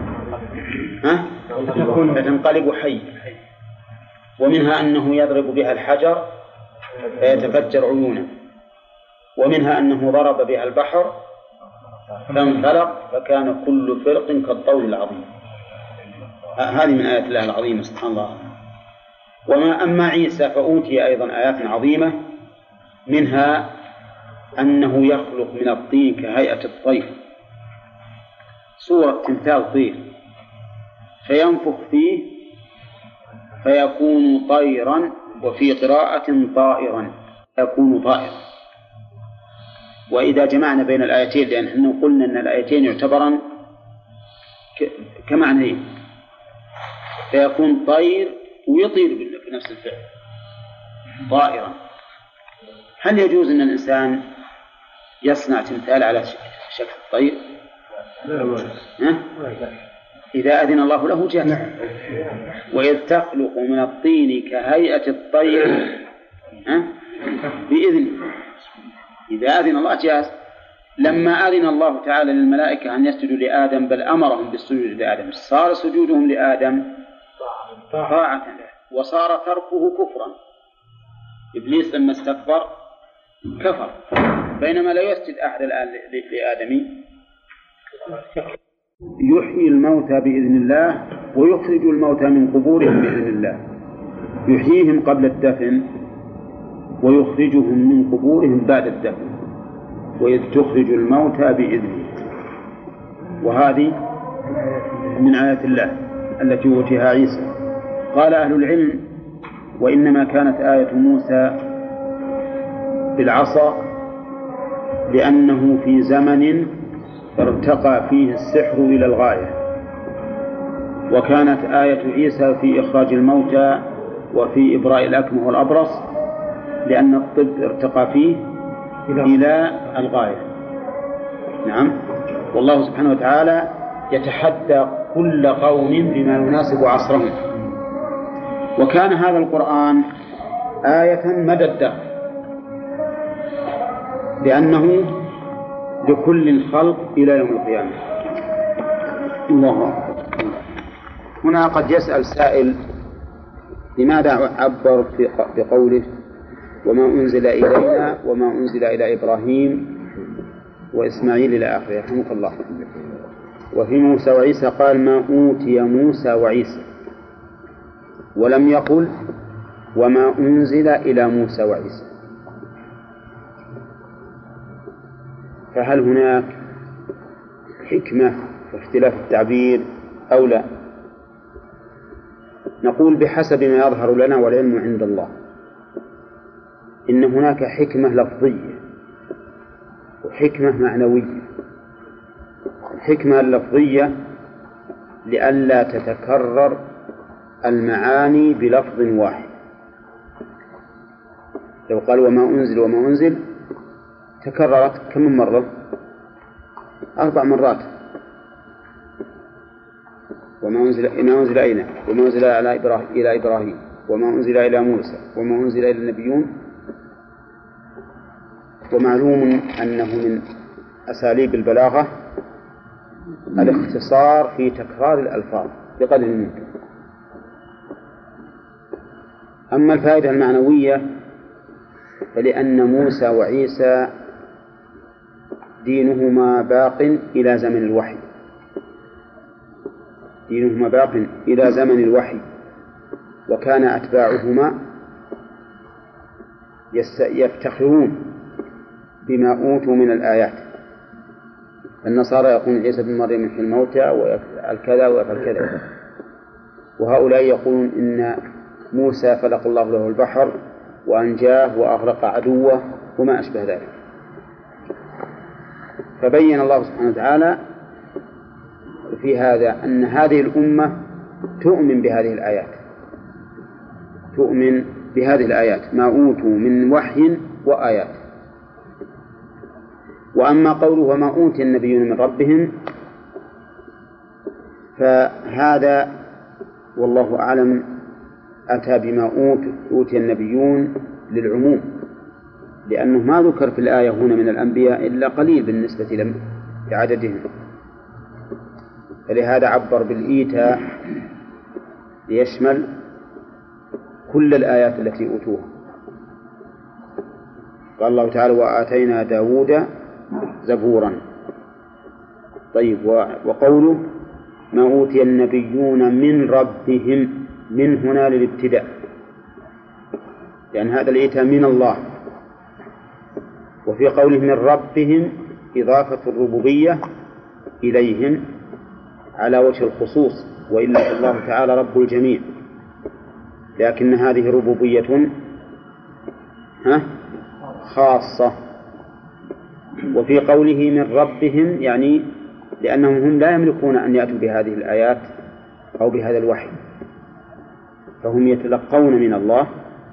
فتنقلب حي، ومنها أنه يضرب بها الحجر فيتفجر عيونه، ومنها أنه ضرب بها البحر فانفلق فكان كل فرق كالطول العظيم. هذه من آيات الله العظيمة سبحان الله. أما عيسى فأوتي أيضا آيات عظيمة، منها أنه يخلق من الطين كهيئة الطير، صورة تمثال طير، فينفخ فيه فيكون طيرا، وفي قراءة طائرا يكون طائرا. وإذا جمعنا بين الآيتين، لأننا قلنا أن الآيتين يعتبرا كمعنيين، فيكون طير ويطير بنفس الفعل طائرا. هل يجوز أن الإنسان يصنع تمثال على شكل الطير؟ إذا أذن الله له جاز. وإذ تخلق من الطين كهيئة الطير بإذن، إذا أذن الله جاز. لما أذن الله تعالى للملائكة أن يسجدوا لآدم، بل أمرهم بالسجود لآدم، صار سجودهم لآدم طاعة له، وصار تركه كفرا. إبليس لما استكبر كفر، بينما لا يسجد أحد الآن لآدم. يحيي الموتى بإذن الله ويخرج الموتى من قبورهم بإذن الله، يحييهم قبل الدفن ويخرجهم من قبورهم بعد الدفن، وإذ تخرج الموتى بإذنه. وهذه من آيات الله التي أوتيها عيسى. قال أهل العلم: وإنما كانت آية موسى بالعصا لأنه في زمن ارتقى فيه السحر إلى الغاية، وكانت آية عيسى في إخراج الموتى وفي إبراء الأكمه والأبرص لأن الطب ارتقى فيه إلى الغاية. نعم. والله سبحانه وتعالى يتحدى كل قوم بما يناسب عصرهم. وكان هذا القرآن آية مدى الدهر، لأنه لكل الخلق إلى يوم القيامة. الله أكبر. هنا قد يسأل سائل: لماذا عبر بقوله وما أنزل إلينا وما أنزل إلى إبراهيم وإسماعيل إلى آخره؟ رحمك الله. وفي موسى وعيسى قال ما أوتي موسى وعيسى، ولم يقل وما أنزل إلى موسى وعيسى. فهل هناك حكمة في اختلاف التعبير أو لا؟ نقول بحسب ما يظهر لنا والعلم عند الله إن هناك حكمة لفظية وحكمة معنوية. الحكمة اللفظية لئلا تتكرر المعاني بلفظ واحد. لو قال وما أنزل وما أنزل تكررت كم مرة؟ 4 مرات. وما أنزل إلينا وما أنزل إلى إبراهيم وما أنزل إلى موسى وما أنزل إلى النبيون. ومعلوم أنه من أساليب البلاغة الاختصار في تكرار الألفاظ بقدر الممكن. أما الفائدة المعنوية فلأن موسى وعيسى دينهما باق إلى زمن الوحي، دينهما باق إلى زمن الوحي، وكان أتباعهما يفتخرون بما أوتوا من الآيات. النصارى يقولون عيسى بن مريم يحيي الموتى ويفعل كذا ويفعل كذا، وهؤلاء يقولون إن موسى فلق الله له البحر وأنجاه وأغرق عدوه وما أشبه ذلك. فبين الله سبحانه وتعالى في هذا أن هذه الأمة تؤمن بهذه الآيات، تؤمن بهذه الآيات ما أوتوا من وحي وآيات. وأما قوله وما أوتي النبيون من ربهم فهذا والله أعلم أتى بما أوتي النبيون للعموم، لأنه ما ذكر في الآية هنا من الأنبياء إلا قليل بالنسبة لعددهم، فلهذا عبر بالإيتاء ليشمل كل الآيات التي أوتوها. قال الله تعالى وآتينا داود زبورا. طيب، وقوله ما أوتي النبيون من ربهم، من هنا للابتداء، لأن هذا الإيتاء من الله. وفي قوله من ربهم إضافة الربوبية إليهم على وجه الخصوص، وإلا الله تعالى رب الجميع، لكن هذه ربوبية خاصة. وفي قوله من ربهم يعني لأنهم هم لا يملكون أن يأتوا بهذه الآيات أو بهذا الوحي، فهم يتلقون من الله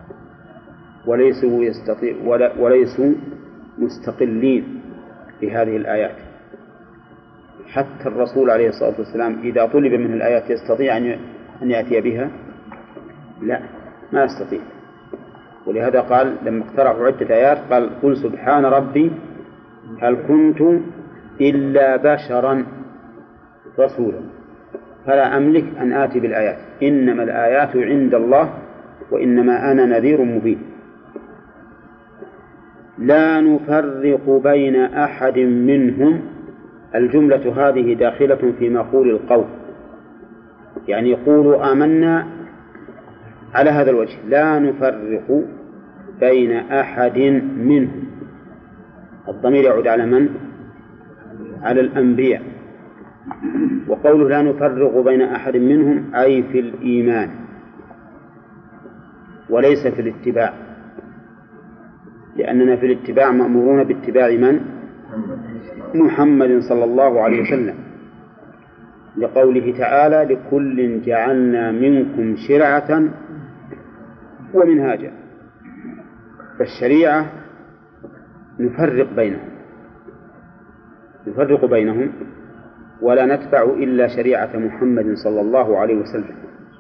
وليسوا مستقلين بهذه الآيات. حتى الرسول عليه الصلاة والسلام إذا طلب منه الآيات يستطيع أن يأتي بها؟ لا، ما يستطيع. ولهذا قال لما اقترحوا عدة آيات قال قل سبحان ربي هل كنت إلا بشرا رسولا فلا أملك أن آتي بالآيات، إنما الآيات عند الله وإنما أنا نذير مبين. لا نفرق بين أحد منهم، الجملة هذه داخلة في مقول القول، يعني يقولوا آمنا على هذا الوجه، لا نفرق بين أحد منهم. الضمير يعود على من؟ على الأنبياء. وقوله لا نفرق بين أحد منهم أي في الإيمان وليس في الاتباع، لأننا في الاتباع مأمورون باتباع من؟ محمد صلى الله عليه وسلم، لقوله تعالى لكل جعلنا منكم شرعة ومنهاجا. فالشريعة نفرق بينهم ولا نتبع إلا شريعة محمد صلى الله عليه وسلم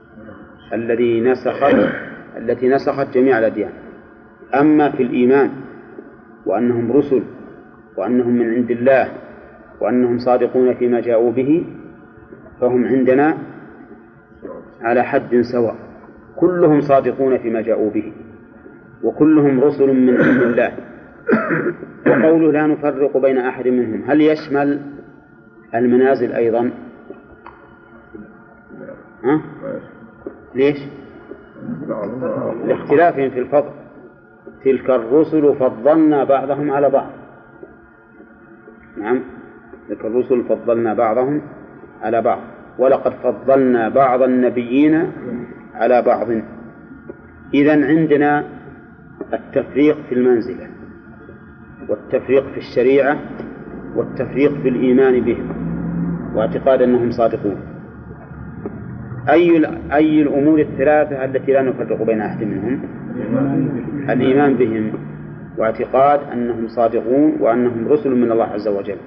التي نسخت جميع الأديان. أما في الإيمان وأنهم رسل وأنهم من عند الله وأنهم صادقون فيما جاءوا به فهم عندنا على حد سواء، كلهم صادقون فيما جاءوا به وكلهم رسل من عند الله. وقوله لا نفرق بين أحد منهم هل يشمل المنازل أيضا؟ ليش؟ لاختلافهم في الفضل، تلك الرسل فضلنا بعضهم على بعض. نعم، تلك الرسل فضلنا بعضهم على بعض ولقد فضلنا بعض النبيين على بعض. إذن عندنا التفريق في المنزلة والتفريق في الشريعة والتفريق في الإيمان بهم واعتقاد أنهم صادقون. أي الأمور الثلاثة التي لا نفرق بين أحد منهم؟ الإيمان بهم واعتقاد أنهم صادقون وأنهم رسل من الله عز وجل.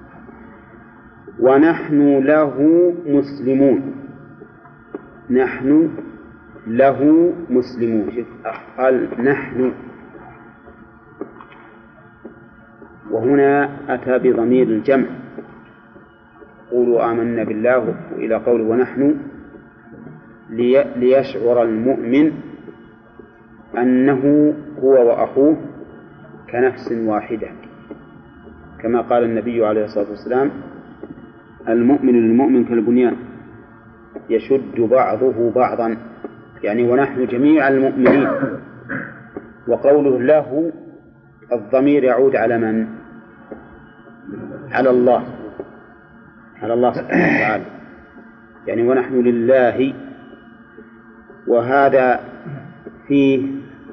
ونحن له مسلمون، نحن له مسلمون. قال نحن، وهنا أتى بضمير الجمع، قولوا آمنا بالله إلى قوله ونحن، ليشعر المؤمن أنه هو وأخوه كنفس واحدة، كما قال النبي عليه الصلاة والسلام المؤمن للمؤمن كالبنيان يشد بعضه بعضا، يعني ونحن جميع المؤمنين. وقوله له الضمير يعود على من؟ على الله، على الله سبحانه وتعالى، يعني ونحن لله. وهذا فيه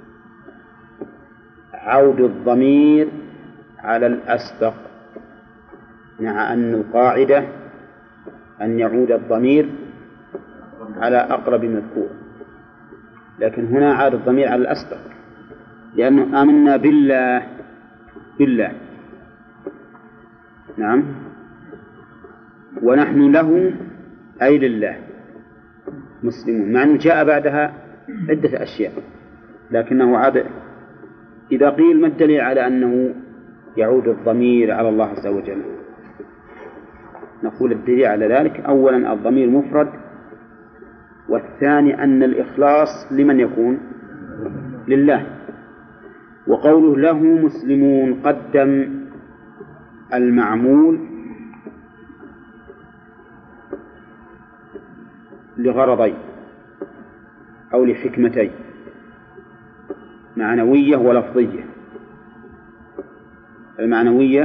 عود الضمير على الأسبق، مع أن القاعدة أن يعود الضمير على أقرب مذكور، لكن هنا عاد الضمير على الأسبق لأنه آمنا بالله نعم، ونحن له أي لله مسلمون، مع أنه جاء بعدها عدة أشياء لكنه عاد. إذا قيل ما الدليل على أنه يعود الضمير على الله عز وجل؟ نقول الدليل على ذلك أولا الضمير مفرد، والثاني أن الإخلاص لمن يكون؟ لله. وقوله له مسلمون قدم المعمول لغرضين أو لحكمتين معنوية ولفظية. المعنوية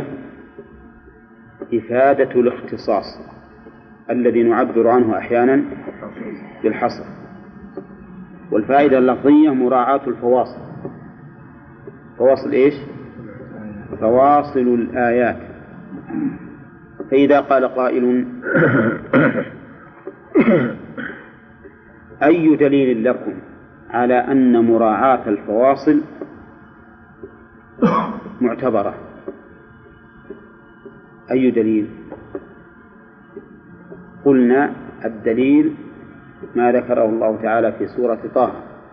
إفادة الاختصاص الذي نعبر عنه أحيانا بالحصر، والفائدة اللفظية مراعاة الفواصل. فواصل إيش؟ فواصل الآيات. فإذا قال قائل أي دليل لكم على أن مراعاة الفواصل معتبرة؟ أي دليل؟ قلنا الدليل ما ذكره الله تعالى في سورة طه،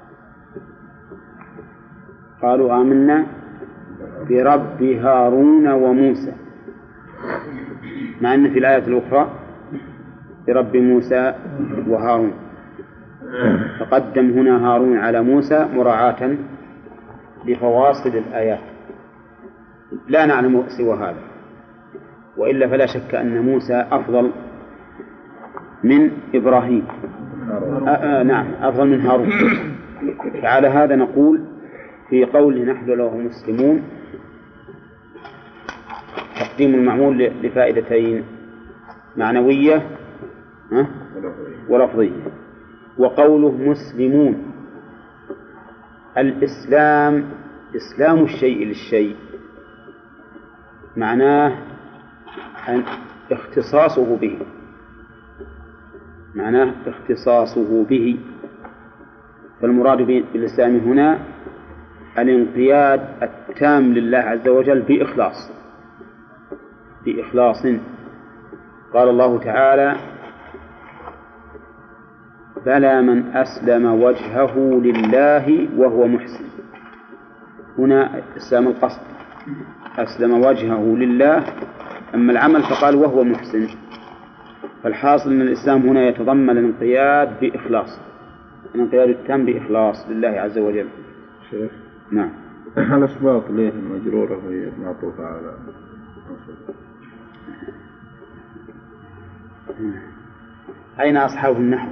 قالوا آمنا برب هارون وموسى، مع أن في الآية الأخرى برب موسى وهارون، فقدم هنا هارون على موسى مراعاة لفواصل الآيات. لا نعلم سوى هذا، وإلا فلا شك أن موسى أفضل من إبراهيم، نعم أفضل من هارون. فعلى هذا نقول في قول نحن له مسلمون تقديم المعمول لفائدتين معنوية ولفظية. وقوله مسلمون الإسلام إسلام الشيء للشيء، معناه اختصاصه به، معناه اختصاصه به. فالمراد بالإسلام هنا الانقياد التام لله عز وجل بإخلاص. قال الله تعالى بلى من أسلم وجهه لله وهو محسن. هنا إسلام القصد، أسلم وجهه لله، أما العمل فقال وهو محسن. فالحاصل أن الإسلام هنا يتضمن الانقياد بإخلاص، الانقياد التام بإخلاص لله عز وجل. شيخ نعم. الأسباط ليه المجرورة هي معطوفة على أين أصحاب النحو؟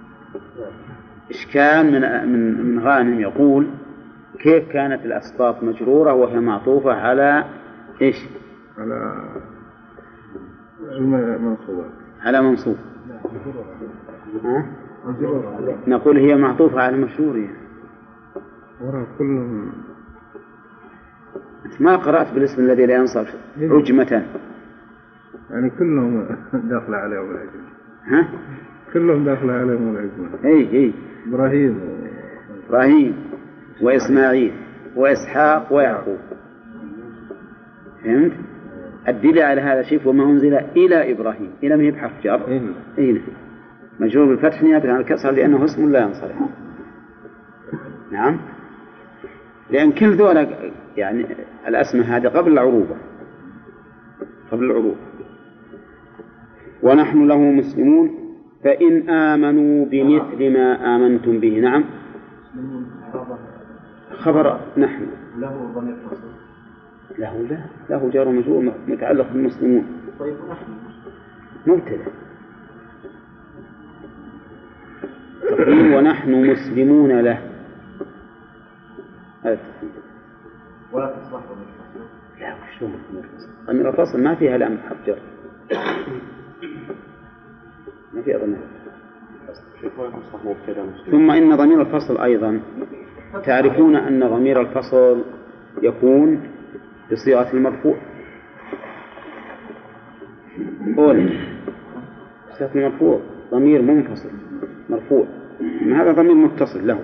إشكال من غانم يقول كيف كانت الأسباط مجرورة وهي معطوفة على إيش؟ على المنصوبات، على منصوب. نقول هي معطوفة على مشهورية. وراء كلهم ما قرأت بالاسم الذي لا ينصرف عجمة، يعني كلهم داخل عليهم العجمة. ها؟ كلهم داخل عليهم العجمة. إيه إبراهيم وإسماعيل وإسحاق ويعقوب. فهمت؟ الدليل على هذا شيء وما أنزل إلى إبراهيم، إلى ما يبحث جار إيه مجرور بالفتح نيابة عن الكسر لأنه اسم لا ينصرف. نعم، لأن كل ذولا يعني الأسماء هذه قبل العروبة. ونحن له مسلمون فإن آمنوا بمثل ما آمنتم به. نعم، خبر نحن له ضمير فصل، له جار ومجرور متعلق بالمسلمون. طيب نحن مبتدأ ونحن مسلمون له. ولا تصلح ضمير فصل. لا وشو ضمير الفصل ما فيها لام حرف جر، ما فيها ضمير. ثم إن ضمير الفصل أيضا تعرفون أن ضمير الفصل يكون بصيغة المرفوع. أولا صيغة المرفوع ضمير منفصل مرفوع، هذا ضمير متصل له.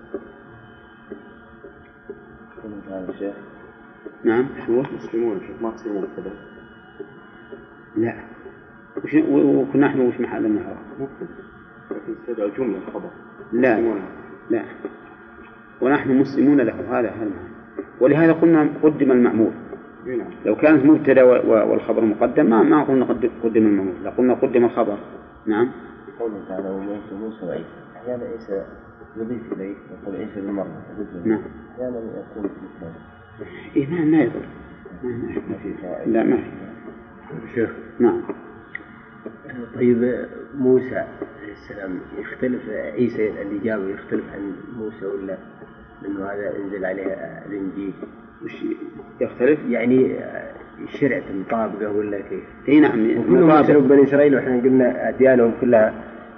نعم. شو مسلمون ما تصيرون كذا؟ لا. نحن وش محل النهار؟ ممكن لكن تدعو جملة خبر. لا لا، ونحن مسلمون له، هذا ولهذا قلنا قدم المعمول. لو كانت مبتدا والخبر مقدم ما قلنا قدم المعمول، لقلنا قدم الخبر. نعم. قوله تعالى وموسى موسى وعيسى، أحيانا عيسى يضيف إليه يقول عيسى بالمرة. نعم. أحيانا يكون بالكلام. إيه ما يضر. لا ما في شيخ. نعم. طيب موسى عليه السلام يختلف عيسى اللي جابه يختلف عن موسى ولا لأنه هذا انزل عليه الإنجيل؟ وش يختلف؟ يعني الشرع مطابقة ولا كيف؟ اي نعم. كلهم مثل بني إسرائيل وإحنا قلنا أديانهم كلهم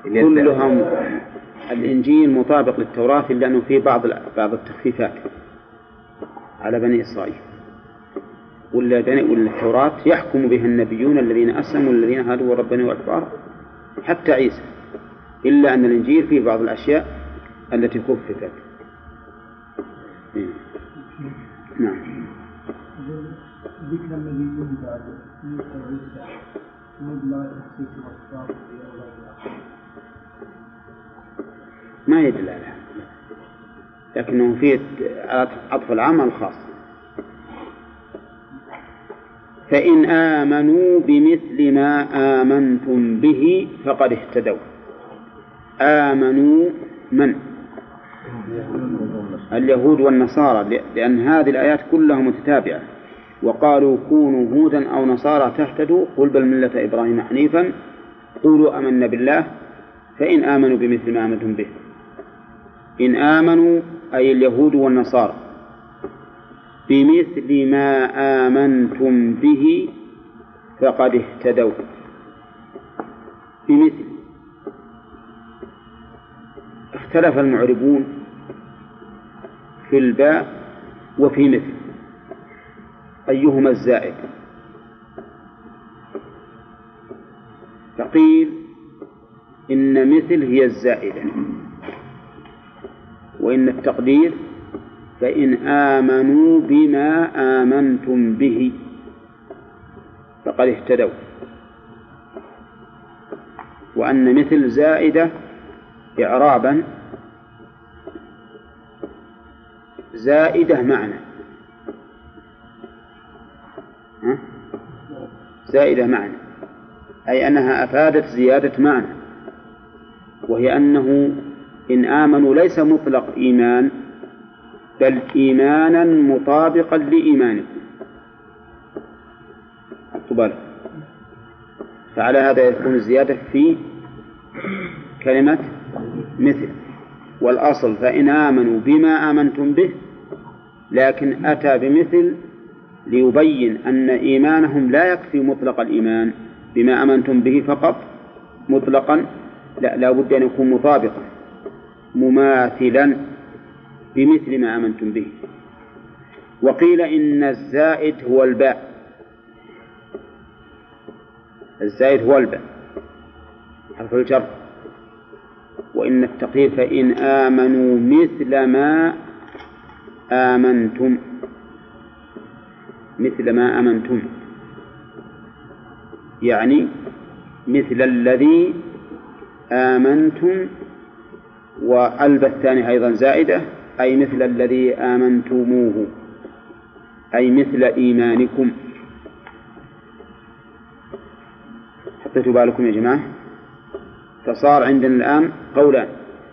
الإنجيل مطابق للتوراة لأنه فيه بعض التخفيفات على بني إسرائيل، ولا التوراة يحكم بها النبيون الذين أسلموا والذين هادوا وربني والكفار حتى عيسى، إلا أن الإنجيل فيه بعض الأشياء التي خففت. نعم. ذكر النبيون بعد موسى وعيسى مبلغ تخصيص الأصحاب ما يدل على، لكنه فيه عطف العام على الخاص. فإن آمنوا بمثل ما آمنتم به فقد اهتدوا. آمنوا من؟ اليهود والنصارى، لأن هذه الآيات كلها متتابعة. وقالوا كونوا هودا أو نصارى تهتدوا قل بل ملة إبراهيم حنيفا قولوا آمنا بالله. فإن آمنوا بمثل ما آمنتم به، إن آمنوا أي اليهود والنصارى بمثل ما آمنتم به فقد اهتدوا. بمثل، اختلف المعربون في الباء وفي مثل أيهما الزائد، فقيل إن مثل هي الزائدة، وإن التقدير فإن آمنوا بما آمنتم به فقد اهتدوا، وأن مثل زائدة إعرابا زائدة معنى، زائدة معنى أي أنها أفادت زيادة معنى، وهي أنه إن آمنوا ليس مطلق إيمان بل إيمانا مطابقا لإيمانكم. طبعا فعلى هذا يكون الزيادة في كلمة مثل، والأصل فإن آمنوا بما آمنتم به، لكن أتى بمثل ليبين أن إيمانهم لا يكفي مطلق الإيمان بما آمنتم به فقط مطلقا، لا بد أن يكون مطابقا مماثلا بمثل ما آمنتم به. وقيل إن الزائد هو الباء، الزائد هو الباء حرف الجر، وإن التقدير فإن آمنوا مثل ما آمنتم، مثل ما آمنتم يعني مثل الذي آمنتم، والباء الثاني أيضا زائدة أي مثل الذي آمنتموه أي مثل إيمانكم. حطيتوا بالكم يا جماعة؟ فصار عندنا الآن قولان،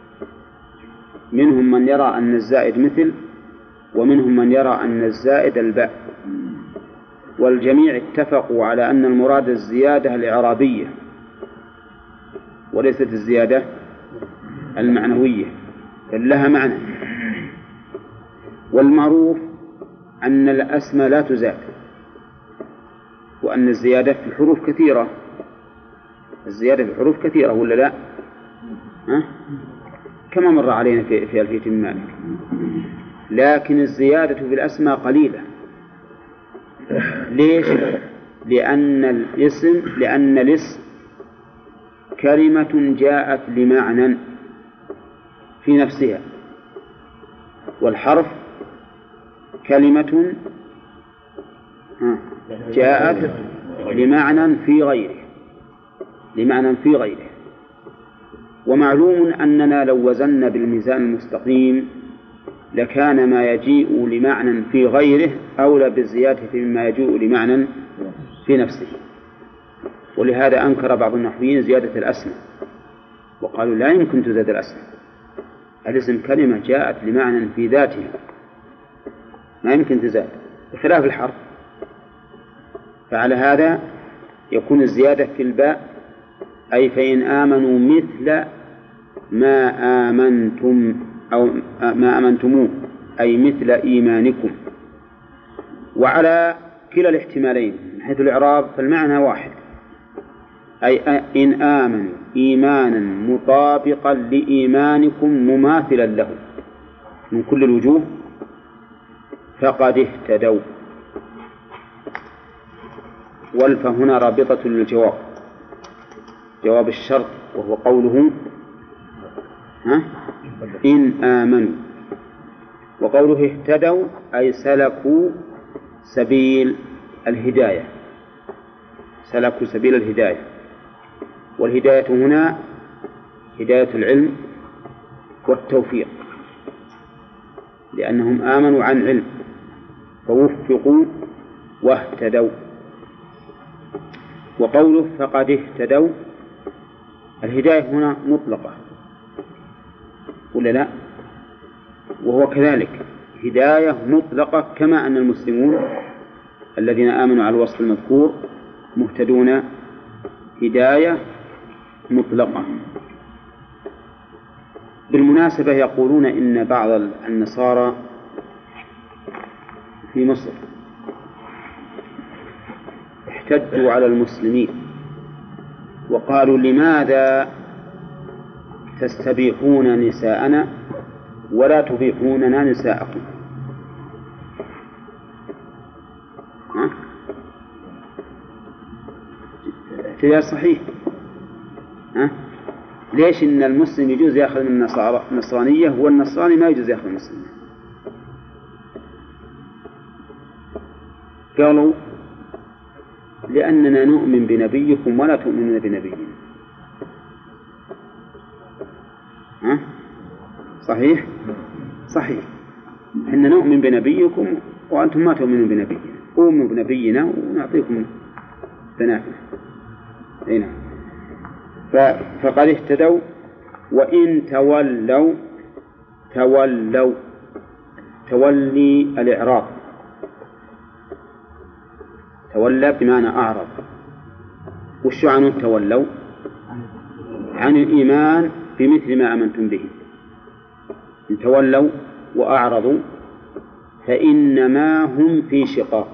منهم من يرى أن الزائد مثل، ومنهم من يرى أن الزائد الباء، والجميع اتفقوا على أن المراد الزيادة الإعرابية وليست الزيادة المعنوية، بل لها معنى. والمعروف أن الأسماء لا تزاد، وأن الزيادة في الحروف كثيرة، الزيادة في الحروف كثيرة ولا لا؟ كما مر علينا في ألفية مالك. لكن الزيادة في الأسماء قليلة. ليش؟ لأن الاسم كلمة جاءت لمعنى في نفسها، والحرف كلمة جاءت لمعنى في غيره. ومعلوم أننا لو وزنا بالميزان المستقيم لكان ما يجيء لمعنى في غيره أولى بالزيادة مما يجيء لمعنى في نفسه. ولهذا أنكر بعض النحويين زيادة الأسماء وقالوا لا يمكن تزاد الأسماء، الاسم كلمة جاءت لمعنى في ذاتها ما يمكن تزاد، بخلاف الحرف. فعلى هذا يكون الزيادة في الباء أي فإن آمنوا مثل ما آمنتم أو ما آمنتموه أي مثل إيمانكم. وعلى كلا الاحتمالين من حيث الإعراب فالمعنى واحد، أي إن آمنوا إيمانا مطابقا لإيمانكم مماثلا له من كل الوجوه فقد اهتدوا. والف هنا رابطة للجواب، جواب الشرط، وهو قوله إن آمنوا، وقوله اهتدوا أي سلكوا سبيل الهداية، سلكوا سبيل الهداية. والهداية هنا هداية العلم والتوفيق، لأنهم آمنوا عن علم فوفقوا واهتدوا. وقوله فقد اهتدوا الهداية هنا مطلقة ولا لا؟ وهو كذلك هداية مطلقة، كما أن المسلمون الذين آمنوا على الوصف المذكور مهتدون هداية مطلقة. بالمناسبة يقولون إن بعض النصارى في مصر احتجوا على المسلمين وقالوا لماذا تستبيحون نساءنا ولا تبيحوننا نساءكم؟ احتجاج صحيح. ليش إن المسلم يجوز يأخذ من النصرانية والنصراني ما يجوز يأخذ من المسلمين؟ قالوا لأننا نؤمن بنبيكم ولا تؤمنون بنبينا. صحيح؟ صحيح، إحنا نؤمن بنبيكم وأنتم ما تؤمنون بنبينا، أؤمنوا بنبينا ونعطيكم بناتنا. هنا فقد اهتدوا. وإن تولوا تولي الإعراض، تولى بمعنى أعرض. وش عنه تولوا؟ عن الإيمان بمثل ما آمنتم به. إن تولوا وأعرضوا فإنما هم في شقاق.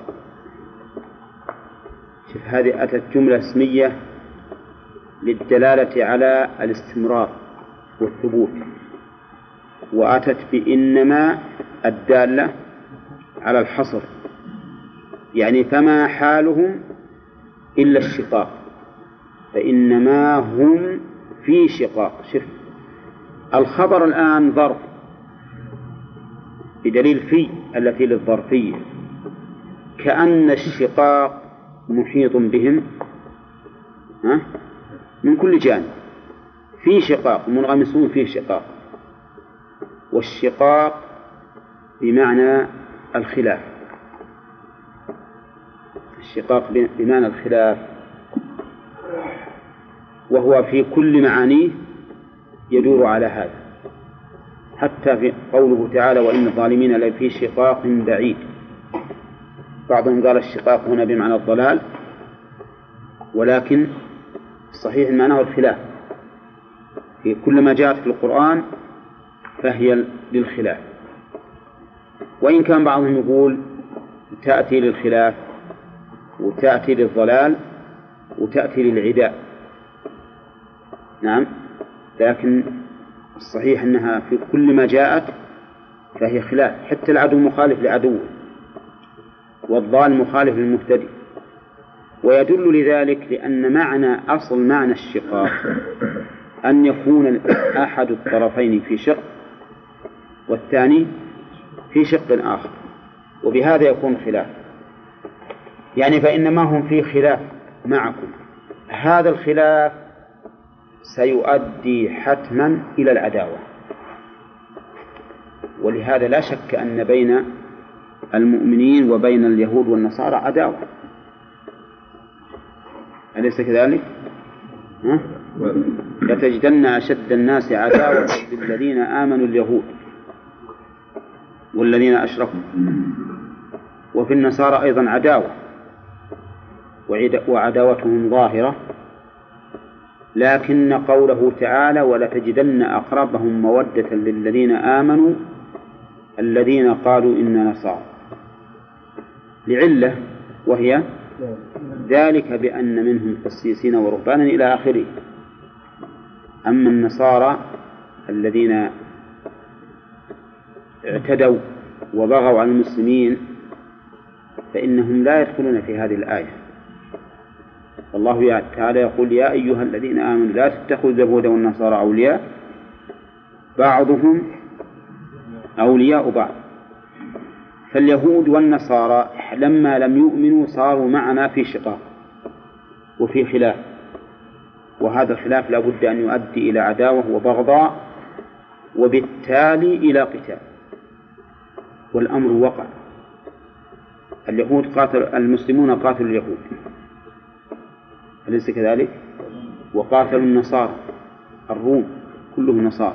شوف، هذه أتت جملة اسمية للدلالة على الاستمرار والثبوت، وأتت بإنما الدالة على الحصر، يعني فما حالهم إلا الشقاق، فإنما هم في شقاق. شوف الخبر الآن ظرف بدليل في التي للظرفية، كأن الشقاق محيط بهم من كل جانب، في شقاق، منغمسون في شقاق. والشقاق بمعنى الخلاف، الشقاق بمعنى الخلاف، وهو في كل معانيه يدور على هذا، حتى في قوله تعالى وإن الظالمين لفي شقاق بعيد. بعضهم قال الشقاق هنا بمعنى الضلال، ولكن الصحيح معناه الخلاف، في كل ما جاءت في القرآن فهي للخلاف. وإن كان بعضهم يقول تأتي للخلاف وتأتي للضلال وتأتي للعداء، نعم، لكن الصحيح أنها في كل ما جاءت فهي خلاف، حتى العدو مخالف لعدوه والضال مخالف للمهتدي. ويدل لذلك لأن أصل معنى الشقاق أن يكون أحد الطرفين في شق والثاني في شق آخر، وبهذا يكون خلاف. يعني فإنما هم في خلاف معكم، هذا الخلاف سيؤدي حتما إلى العداوة، ولهذا لا شك أن بين المؤمنين وبين اليهود والنصارى عداوة، أليس كذلك؟ لتجدن أشد الناس عداوة للذين آمنوا اليهود والذين أشركوا، وفي النصارى أيضا عداوة، وعداوتهم ظاهرة، لكن قوله تعالى ولتجدن أقربهم مودة للذين آمنوا الذين قالوا إننا نصارى لعلة، وهي ذلك بأن منهم قسيسين ورهبانا إلى آخره. أما النصارى الذين اعتدوا وبغوا على المسلمين فإنهم لا يدخلون في هذه الآية. الله تعالى يقول يا أيها الذين آمنوا لا تتخذوا اليهود والنصارى أولياء بعضهم أولياء بعض. فاليهود والنصارى لما لم يؤمنوا صاروا معنا في شقاق وفي خلاف، وهذا الخلاف لا بد أن يؤدي إلى عداوة وبغضاء وبالتالي إلى قتال، والأمر وقع. المسلمون قاتلوا اليهود أليس كذلك؟ وقاتلوا النصارى الروم كلهم نصارى،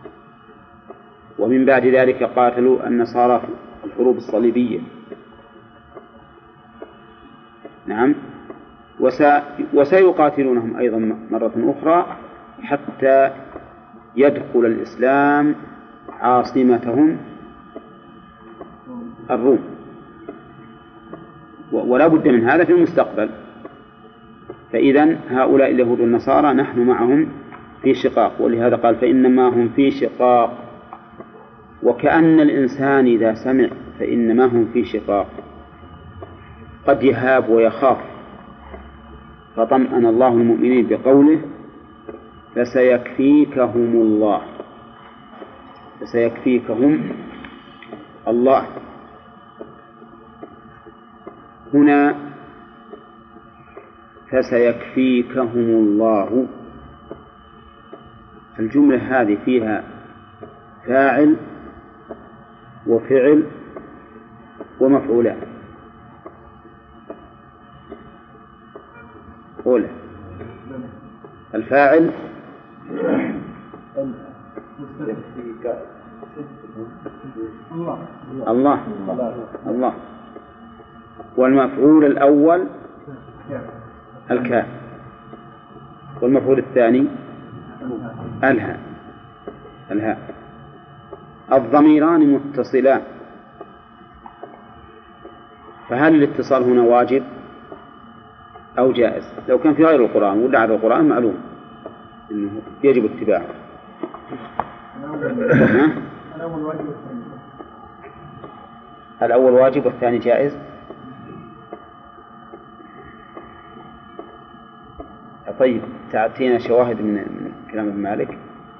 ومن بعد ذلك قاتلوا النصارى في الحروب الصليبية. نعم، وسيقاتلونهم أيضا مرة أخرى حتى يدخل الإسلام عاصمتهم الروم، ولا بد من هذا في المستقبل. فإذا هؤلاء اليهود والنصارى نحن معهم في شقاق، ولهذا قال فإنما هم في شقاق، وكأن الإنسان إذا سمع فإنما هم في شقاق قد يهاب ويخاف، فطمأن الله المؤمنين بقوله فسيكفيكهم الله، فسيكفيكهم الله. هنا فسيكفيكهم الله، الجملة هذه فيها فاعل وفعل ومفعولان. أولى الفاعل الله الله، والمفعول الأول الكاف، والمفعول الثاني الهاء. الضميران متصلان، فهل الاتصال هنا واجب أو جائز؟ لو كان في غير القرآن ولا على القرآن معلوم إنه يجب اتباعه. الأول واجب والثاني جائز. طيب تعطينا شواهد من كلام ابن مالك.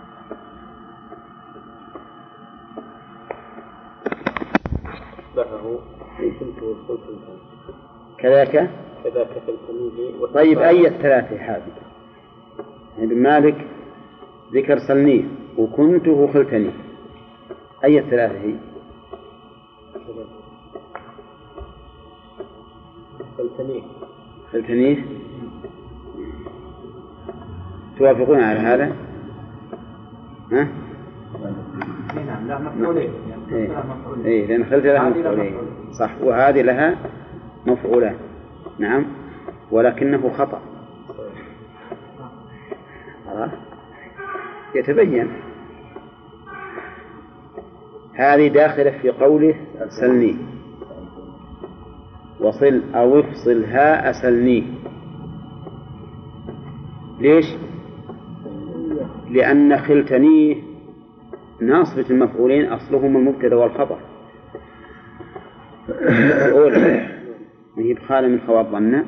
كذاك في التمييز. طيب أي الثلاثة هذه؟ ابن مالك ذكر سلنيه وكنت وخلتني، أي الثلاثة هي؟ خلتنيه. توافقون على هذا؟ ها؟ نعم، لا مفعولين. إيه لأن خلت لها مفعولين صح، وهذه لها مفعولان. نعم، ولكنه خطأ يتبين. هذه داخلة في قوله سلني، وصل أو افصلها أسلني. ليش؟ لأن خلتنيه ناصبة المفعولين أصلهما المبتدأ والخبر. الأولى هي بخالة من خوات ظن،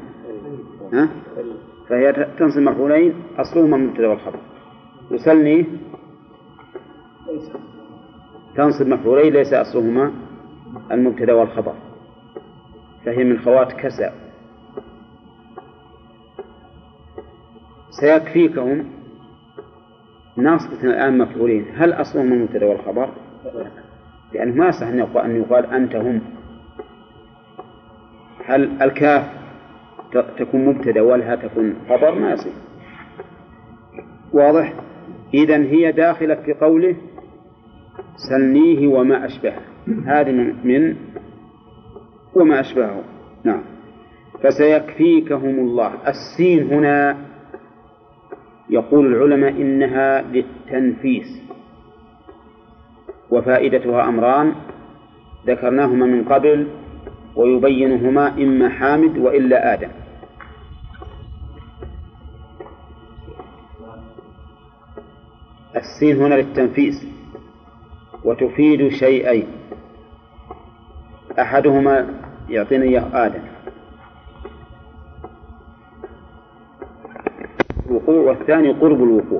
فهي تنصب مفعولين أصلهما المبتدأ والخبر. يسلني تنصب مفعولين ليس أصلهما المبتدأ والخبر، فهي من خوات كسى. سيكفيكهم ناصبة الآن مفعولين، هل أصلهم المبتدأ والخبر؟ لأنه ما يصح أن يقال أنت هم. هل الكاف تكون مبتدأ والها تكون خبر؟ ما يصح. واضح؟ إذن هي داخلة في قوله سلنيه وما أشبهه، هذه من وما أشبهه. نعم. فسيكفيكهم الله. السين هنا يقول العلماء إنها للتنفيس، وفائدتها أمران ذكرناهما من قبل ويبينهما إما حامد وإلا آدم. السين هنا للتنفيس وتفيد شيئين، أحدهما يعطينا إياه آدم الوقوع، والثاني قرب الوقوع،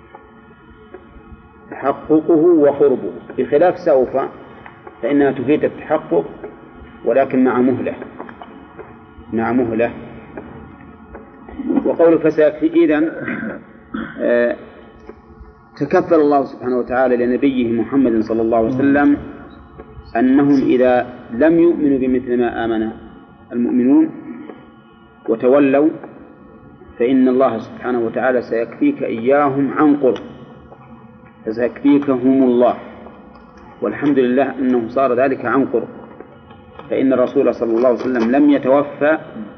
تحققه وقربه، بخلاف سوف فإنها تفيد التحقق ولكن مع مهلة. وقول فسيكفي. إذن تكفل الله سبحانه وتعالى لنبيه محمد صلى الله عليه وسلم أنهم إذا لم يؤمنوا بمثل ما آمن المؤمنون وتولوا فإن الله سبحانه وتعالى سيكفيك إياهم عن قرب، فسيكفيكهم الله. والحمد لله أنه صار ذلك عن قرب، فإن الرسول صلى الله عليه وسلم لم يتوفى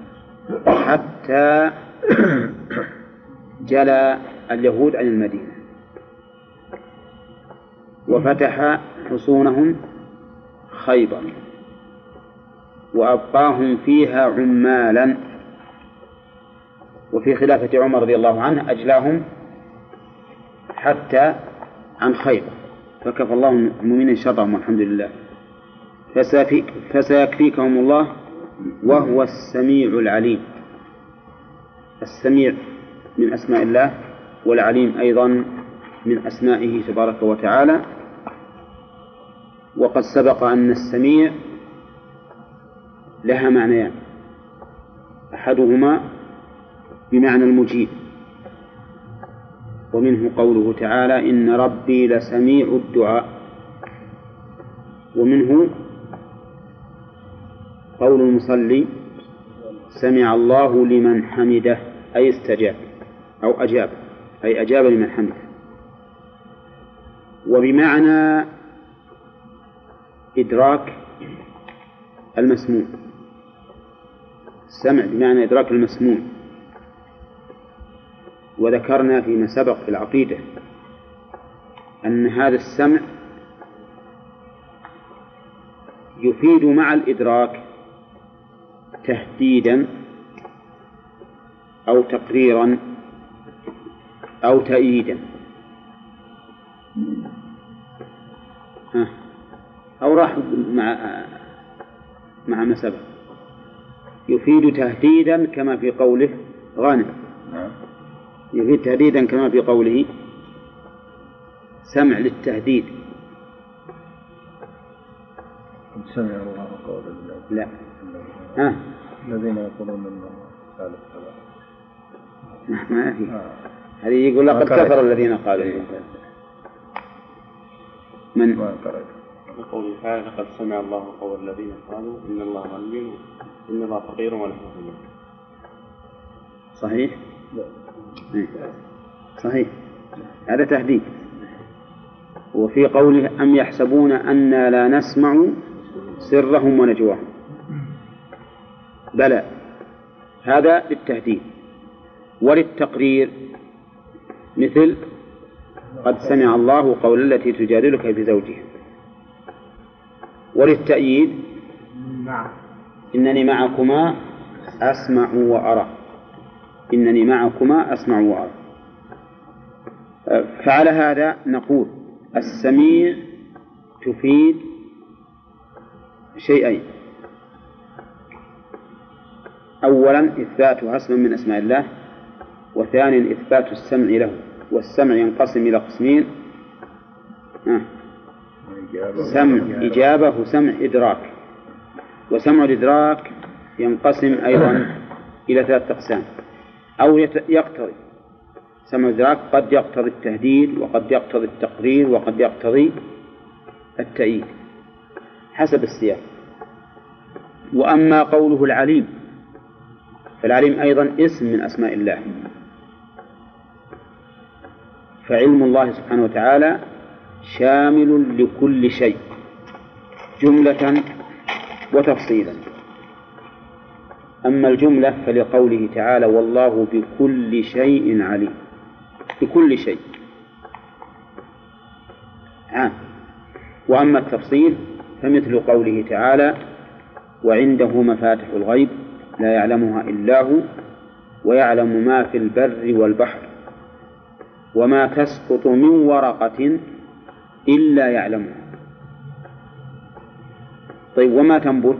حتى جلى اليهود عن المدينة وفتح حصونهم خيبر وأبقاهم فيها عمالا، وفي خلافة عمر رضي الله عنه أجلاهم حتى عن خيبر، فكفى الله المؤمنين شرهم والحمد لله. فسيكفيكهم الله وهو السميع العليم. السميع من أسماء الله، والعليم أيضا من أسمائه تبارك وتعالى. وقد سبق أن السميع لها معنيان، أحدهما بمعنى المجيب، ومنه قوله تعالى إن ربي لسميع الدعاء، ومنه قول المصلي سمع الله لمن حمده، أي استجاب أو أجاب، أي أجاب لمن حمده. وبمعنى إدراك المسموع، السمع بمعنى إدراك المسموع. وذكرنا فيما سبق في العقيدة أن هذا السمع يفيد مع الإدراك تهديدا أو تقريرا أو تأييدا، أو راح مع ما سبق. يفيد تهديدا كما في قوله غانم، يفيد تهديدا كما في قوله سمع للتهديد. سمع الله قول لا الذين يقولون ان ثالث ثلاثة ما في هذه يقول لقد كفر الذين قالوا من يقول تعالى لقد سمع الله قول الذين قالوا إن الله غني إن الله فقير ونحن غني. صحيح؟ صحيح، هذا تهديد. وفي قوله أم يحسبون أنا لا نسمع سرهم ونجواهم، بلى، هذا للتهديد. وللتقرير مثل قد سمع الله قول التي تجادلك في زوجها. وللتأييد إنني معكما أسمع وأرى، إنني معكما أسمع وأرى. فعلى هذا نقول السميع تفيد شيئين: أولا إثباتها اسما من أسماء الله، وثانيا إثبات السمع له. والسمع ينقسم إلى قسمين: سمع إجابة وسمع إدراك. وسمع الإدراك ينقسم أيضا إلى 3 أقسام، أو يقتضي سمع الإدراك قد يقتضي التهديد، وقد يقتضي التقرير، وقد يقتضي التأييد حسب السياق. وأما قوله العليم، فالعليم أيضا اسم من أسماء الله، فعلم الله سبحانه وتعالى شامل لكل شيء جملة وتفصيلا. أما الجملة فلقوله تعالى: والله بكل شيء عليم، بكل شيء وأما التفصيل فمثل قوله تعالى: وعنده مفاتح الغيب لا يعلمها إلا هو ويعلم ما في البر والبحر وما تسقط من ورقة إلا يعلمها. طيب وما تنبت؟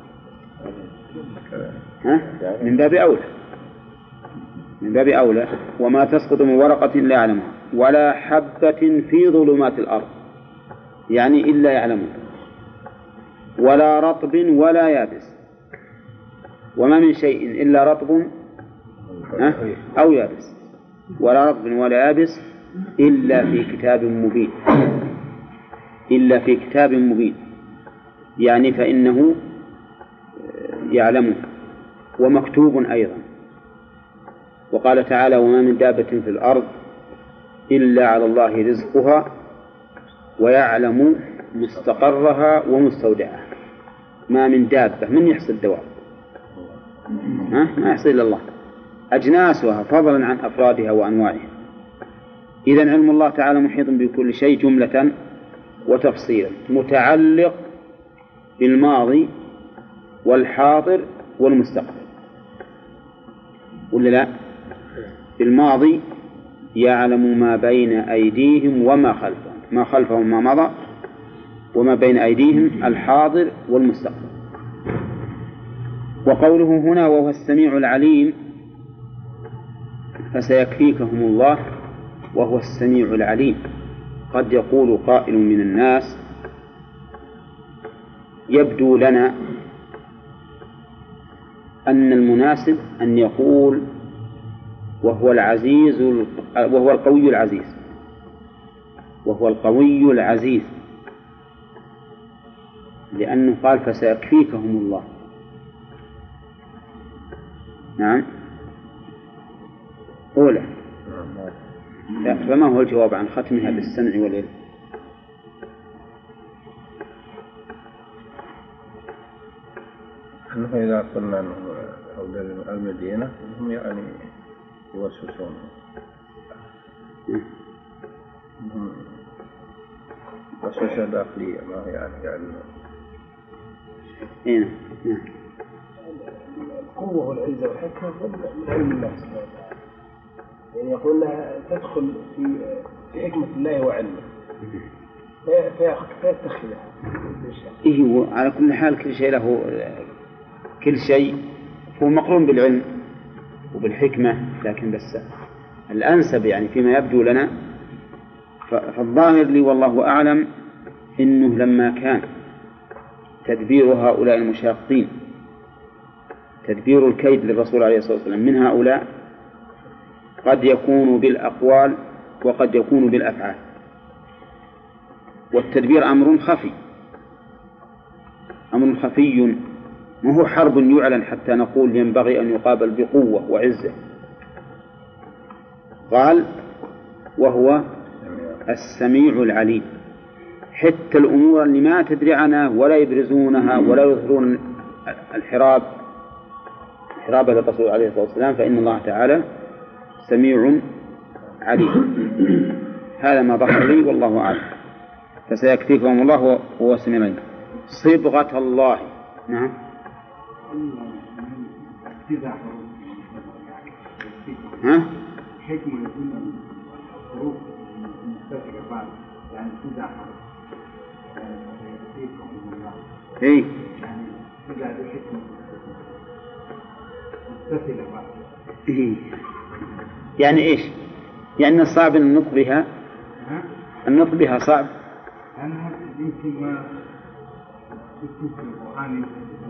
من باب أولى، من باب أولى. وما تسقط من ورقة إلا يعلمها ولا حبة في ظلمات الأرض، يعني إلا يعلمها، ولا رطب ولا يابس. وما من شيء إلا رطب أو يابس، ولا رطب ولا يابس إلا في كتاب مبين، إلا في كتاب مبين، يعني فإنه يعلمه ومكتوب أيضا. وقال تعالى: وما من دابة في الأرض إلا على الله رزقها ويعلم مستقرها ومستودعها. ما من دابة، من يحصي الدواب؟ ما يحصي إلا الله، أجناسها فضلا عن أفرادها وأنواعها. إذن علم الله تعالى محيط بكل شيء جملة وتفصيلا، متعلق بالماضي والحاضر والمستقبل، ولا لا؟ بالماضي يعلم ما بين أيديهم وما خلفهم، ما خلفهم ما مضى، وما بين أيديهم الحاضر والمستقبل. وقوله هنا: وهو السميع العليم، فسيكفيكهم الله وهو السميع العليم. قد يقول قائل من الناس: يبدو لنا أن المناسب أن يقول وهو العزيز وهو القوي العزيز، وهو القوي العزيز، لأنه قال فسيكفيكهم الله. نعم، أولى. فما هو الجواب عن ختمها بالسمع والعلم؟ أنه إذا قلنا أنه أولى المدينة هم يعني يوسوسون، وسوسة داخلية، ما هي يعني نعم. القوة والعزة والحكمة من علم الله سبحانه وتعالى، يعني يقول لها تدخل في حكمة الله وعلمه فيتخذها. إيه، على كل حال كل شيء له، كل شيء هو مقرون بالعلم وبالحكمة، لكن بس الأنسب يعني فيما يبدو لنا، فالظاهر لي والله أعلم إنه لما كان تدبير هؤلاء المشاقين، تدبير الكيد للرسول عليه الصلاة والسلام من هؤلاء، قد يكون بالأقوال وقد يكون بالأفعال. والتدبير أمر خفي، أمر خفي، ما هو حرب يعلن حتى نقول ينبغي أن يقابل بقوة وعزة. قال وهو السميع العليم، حتى الأمور اللي ما تدري عنها ولا يبرزونها ولا يظهرون الحراب للرسول عليه الصلاة والسلام، فإن الله تعالى سميع عليم. هذا ما ظهر لي والله أعلم. فسيكفيكم الله وهو السميع العليم. صبغة الله. نعم. يعني تدع إيه يعني تدع بحكمة متصلة بعض. إيه يعني إيش؟ يعني الصعب النطق بها. النطق بها صعب. أنا يمكن ما يمكن في القرآن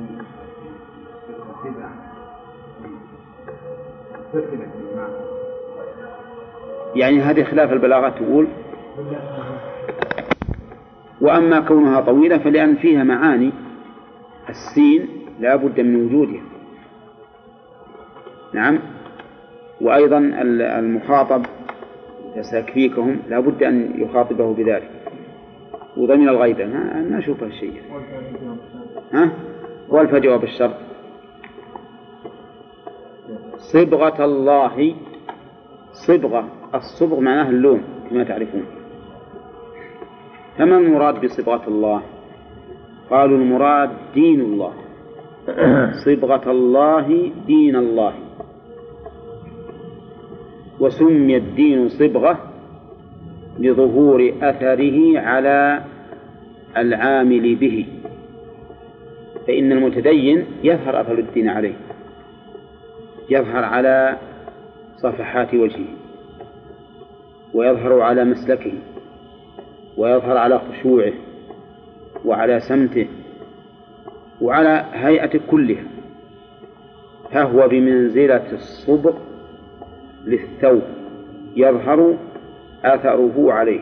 تدع متصلة بالمعنى. يعني هذه خلاف البلاغة تقول. وأما كونها طويلة فلأن فيها معاني. السين لا بد من وجودها. نعم. وأيضا المخاطب يستكفيكهم لا بد أن يخاطبه بذلك. وضمن الغيبة ما أشوف هالشيء. والفجوة بالشرط. صبغة الله. صبغة الصبغ معناه اللون كما تعرفون. فما المراد بصبغة الله؟ قالوا المراد دين الله. صبغة الله دين الله. وسمي الدين صبغة لظهور أثره على العامل به، فإن المتدين يظهر أثر الدين عليه، يظهر على صفحات وجهه، ويظهر على مسلكه، ويظهر على خشوعه، وعلى سمته، وعلى هيئة كلها، فهو بمنزلة الصبغ للثوب يظهر أثره عليه.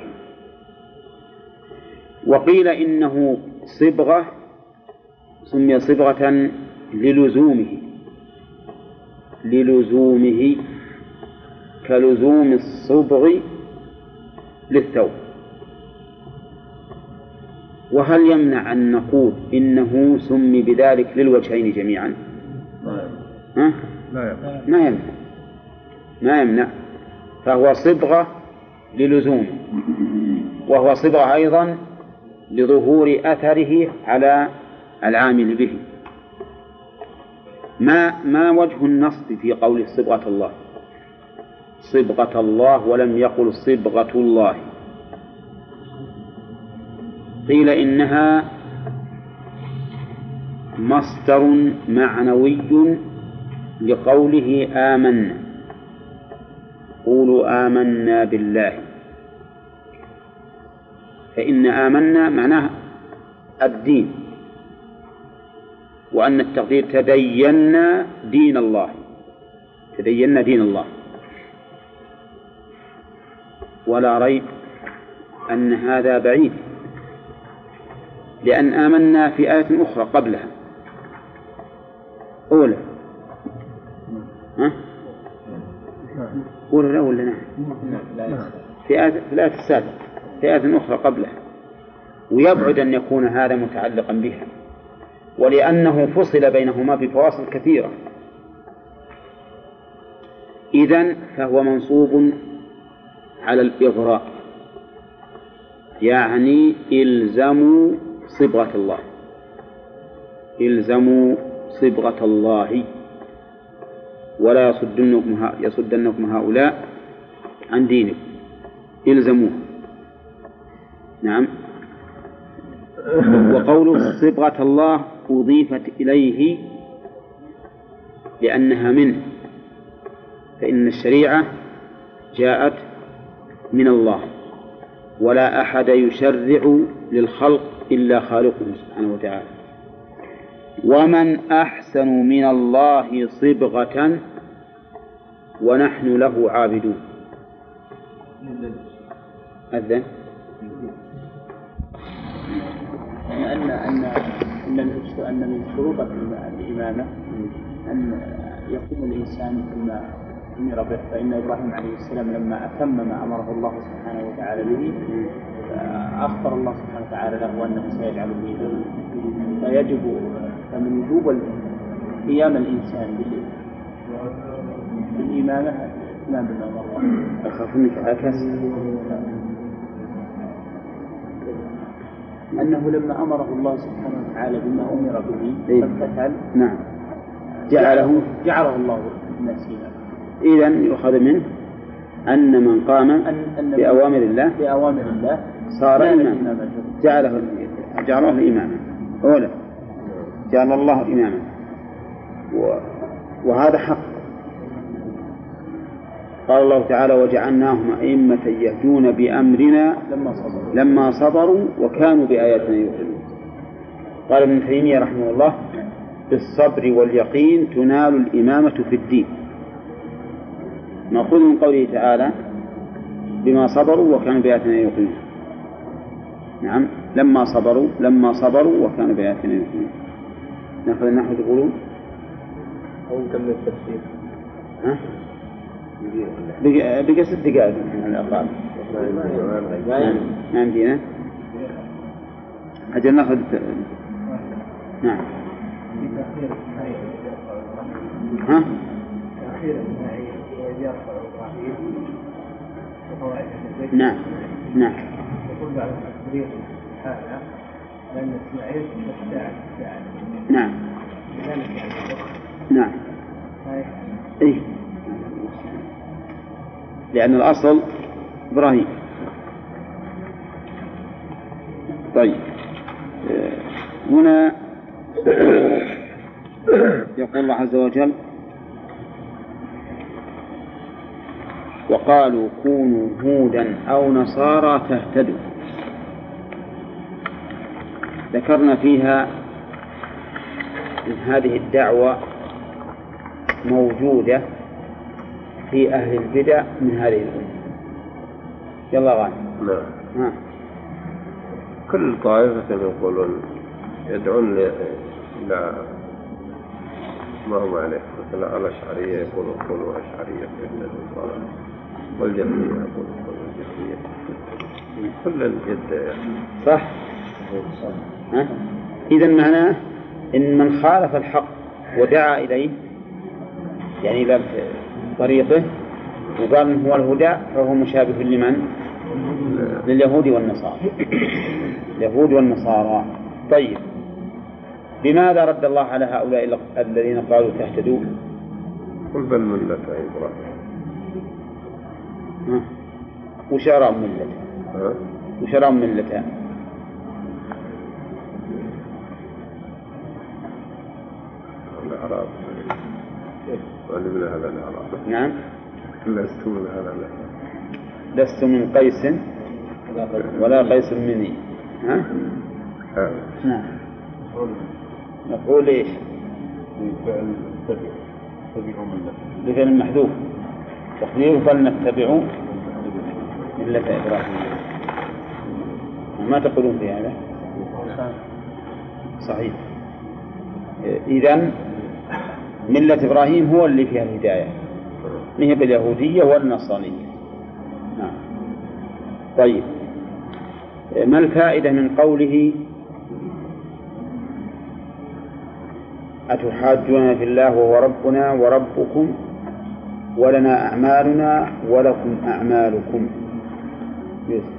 وقيل إنه صبغة سمي صبغة للزومه كلزوم الصبغ للثوب. وهل يمنع أن نقول إنه سمي بذلك للوجهين جميعا؟ ما يمنع. فهو صبغة للزوم، وهو صبغة أيضا لظهور أثره على العامل به. ما وجه النصب في قول صبغة الله؟ صبغة الله ولم يقل صبغة الله. قيل إنها مصدر معنوي لقوله آمنا. قولوا آمنا بالله، فإن آمنا معناه الدين، وأن التقدير تدينا دين الله، تدينا دين الله. ولا ريب أن هذا بعيد، لأن آمنا في آية أخرى قبلها أولى. قولوا لا ولا نعم؟ في الآية السابقة في آية أخرى قبلها. ويبعد أن يكون هذا متعلقا بها، ولأنه فصل بينهما بفواصل كثيرة. إذن فهو منصوب على الإغراء، يعني إلزموا صبغة الله، إلزموا صبغة الله، ولا يصدنكم هؤلاء عن دينكم، إلزموه. نعم. وقوله صبغة الله أضيفت إليه لأنها منه، فإن الشريعة جاءت من الله، ولا أحد يشرع للخلق إلا خالقه سبحانه وتعالى. ومن أحسن من الله صبغة ونحن له عابدون. أذن أن من شروط الإمامة أن يقوم الإنسان بما أمر به. فإن إبراهيم عليه السلام لما أتم ما أمره الله سبحانه وتعالى به أخبر الله سبحانه وتعالى له أنه سيجعل به. فمن وجوب قيام الإنسان بالإمامة الإمام بما أمر الله. أخاف منك عكس أنه لما أمره الله سبحانه وتعالى بما أمر به فامتثل. نعم. جعله الله الناس إماما. إذن يؤخذ منه أن من قام بأوامر الله صار إماما، جعله إماما أولا، جعل الله إماما، وهذا حق. قال الله تعالى وجعلناهم أئمة يهدون بأمرنا لما صبروا وكانوا بآياتنا يوقنون. قال ابن تيمية رحمه الله بالصبر واليقين تنال الإمامة في الدين، مأخوذ من قوله تعالى بما صبروا وكانوا بآياتنا يوقنون. نعم، لما صبروا وكانوا بآياتنا يوقنون. نأخذ النحو تقولون أو نكمل التفسير. بقى 6 دقائق من الأقل. ما عندنا أجل نأخذ. نعم. ها؟ نعم. نعم. نعم. نعم. إيه؟ لأن الأصل إبراهيم. طيب، هنا يقول الله عز وجل وقالوا كونوا هودا أو نصارى تهتدوا. ذكرنا فيها أن هذه الدعوة موجودة في أهل البدع من هذه الأمة. يلا غانم. نعم. كل طائفة يقولون يدعون إلى ما هم عليه، مثلا الأشعرية يقولون كونوا أشعرية والجهمية يقولون كونوا الجهمية. كل يدعي. صح. إذن معناه إن من خالف الحق ودعا إليه يعني إلى طريقه وقال إن هو الهدى فهو مشابه لمن؟ لليهود والنصارى. اليهود والنصارى. طيب، بماذا رد الله على هؤلاء الذين قالوا تهتدوا؟ قل بل ملة إبراهيم. وشرع ملته. وشرع ملته. الأعراب. وعلمنا هذا الأعراب. نعم. لست من هذا الأعراب. لست من قيس ولا قيس مني. ها؟ نعم. نقول إيش؟ بفعل تبعوا ملة. بفعل محذوف. تقديره فلنتبعوا ملة إبراهيم. ما تقولون في هذا؟ صحيح. إذن ملة إبراهيم هو اللي فيها الهداية، هي باليهودية والنصرانية. نعم. طيب، ما الفائدة من قوله أتحاجون في الله وهو ربنا وربكم ولنا أعمالنا ولكم أعمالكم؟ يوسف.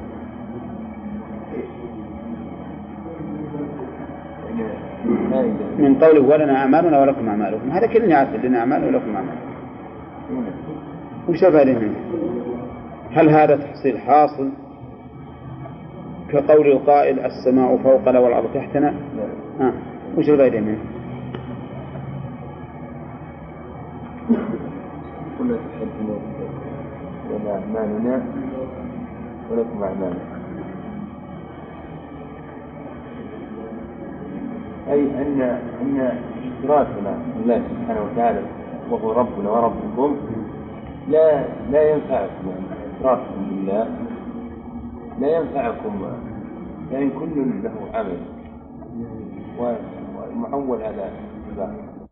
من قوله ولنا أعمالنا ولكم أعمالكم، هذا كلنا عارف لنا أعمال ولكم أعمال. وش الفائدة منه؟ هل هذا تحصيل حاصل كقول القائل السماء فوقنا والأرض تحتنا؟ وش الفائدة منه؟ كنا تحدثون لنا أعمالنا ولكم أعمالنا، أي أن اشتراكنا بالله سبحانه وتعالى وهو ربنا وربكم لا ينفعكم، يعني اشتراككم بالله لا ينفعكم، يعني كل له عمل ومعول على اتباعه.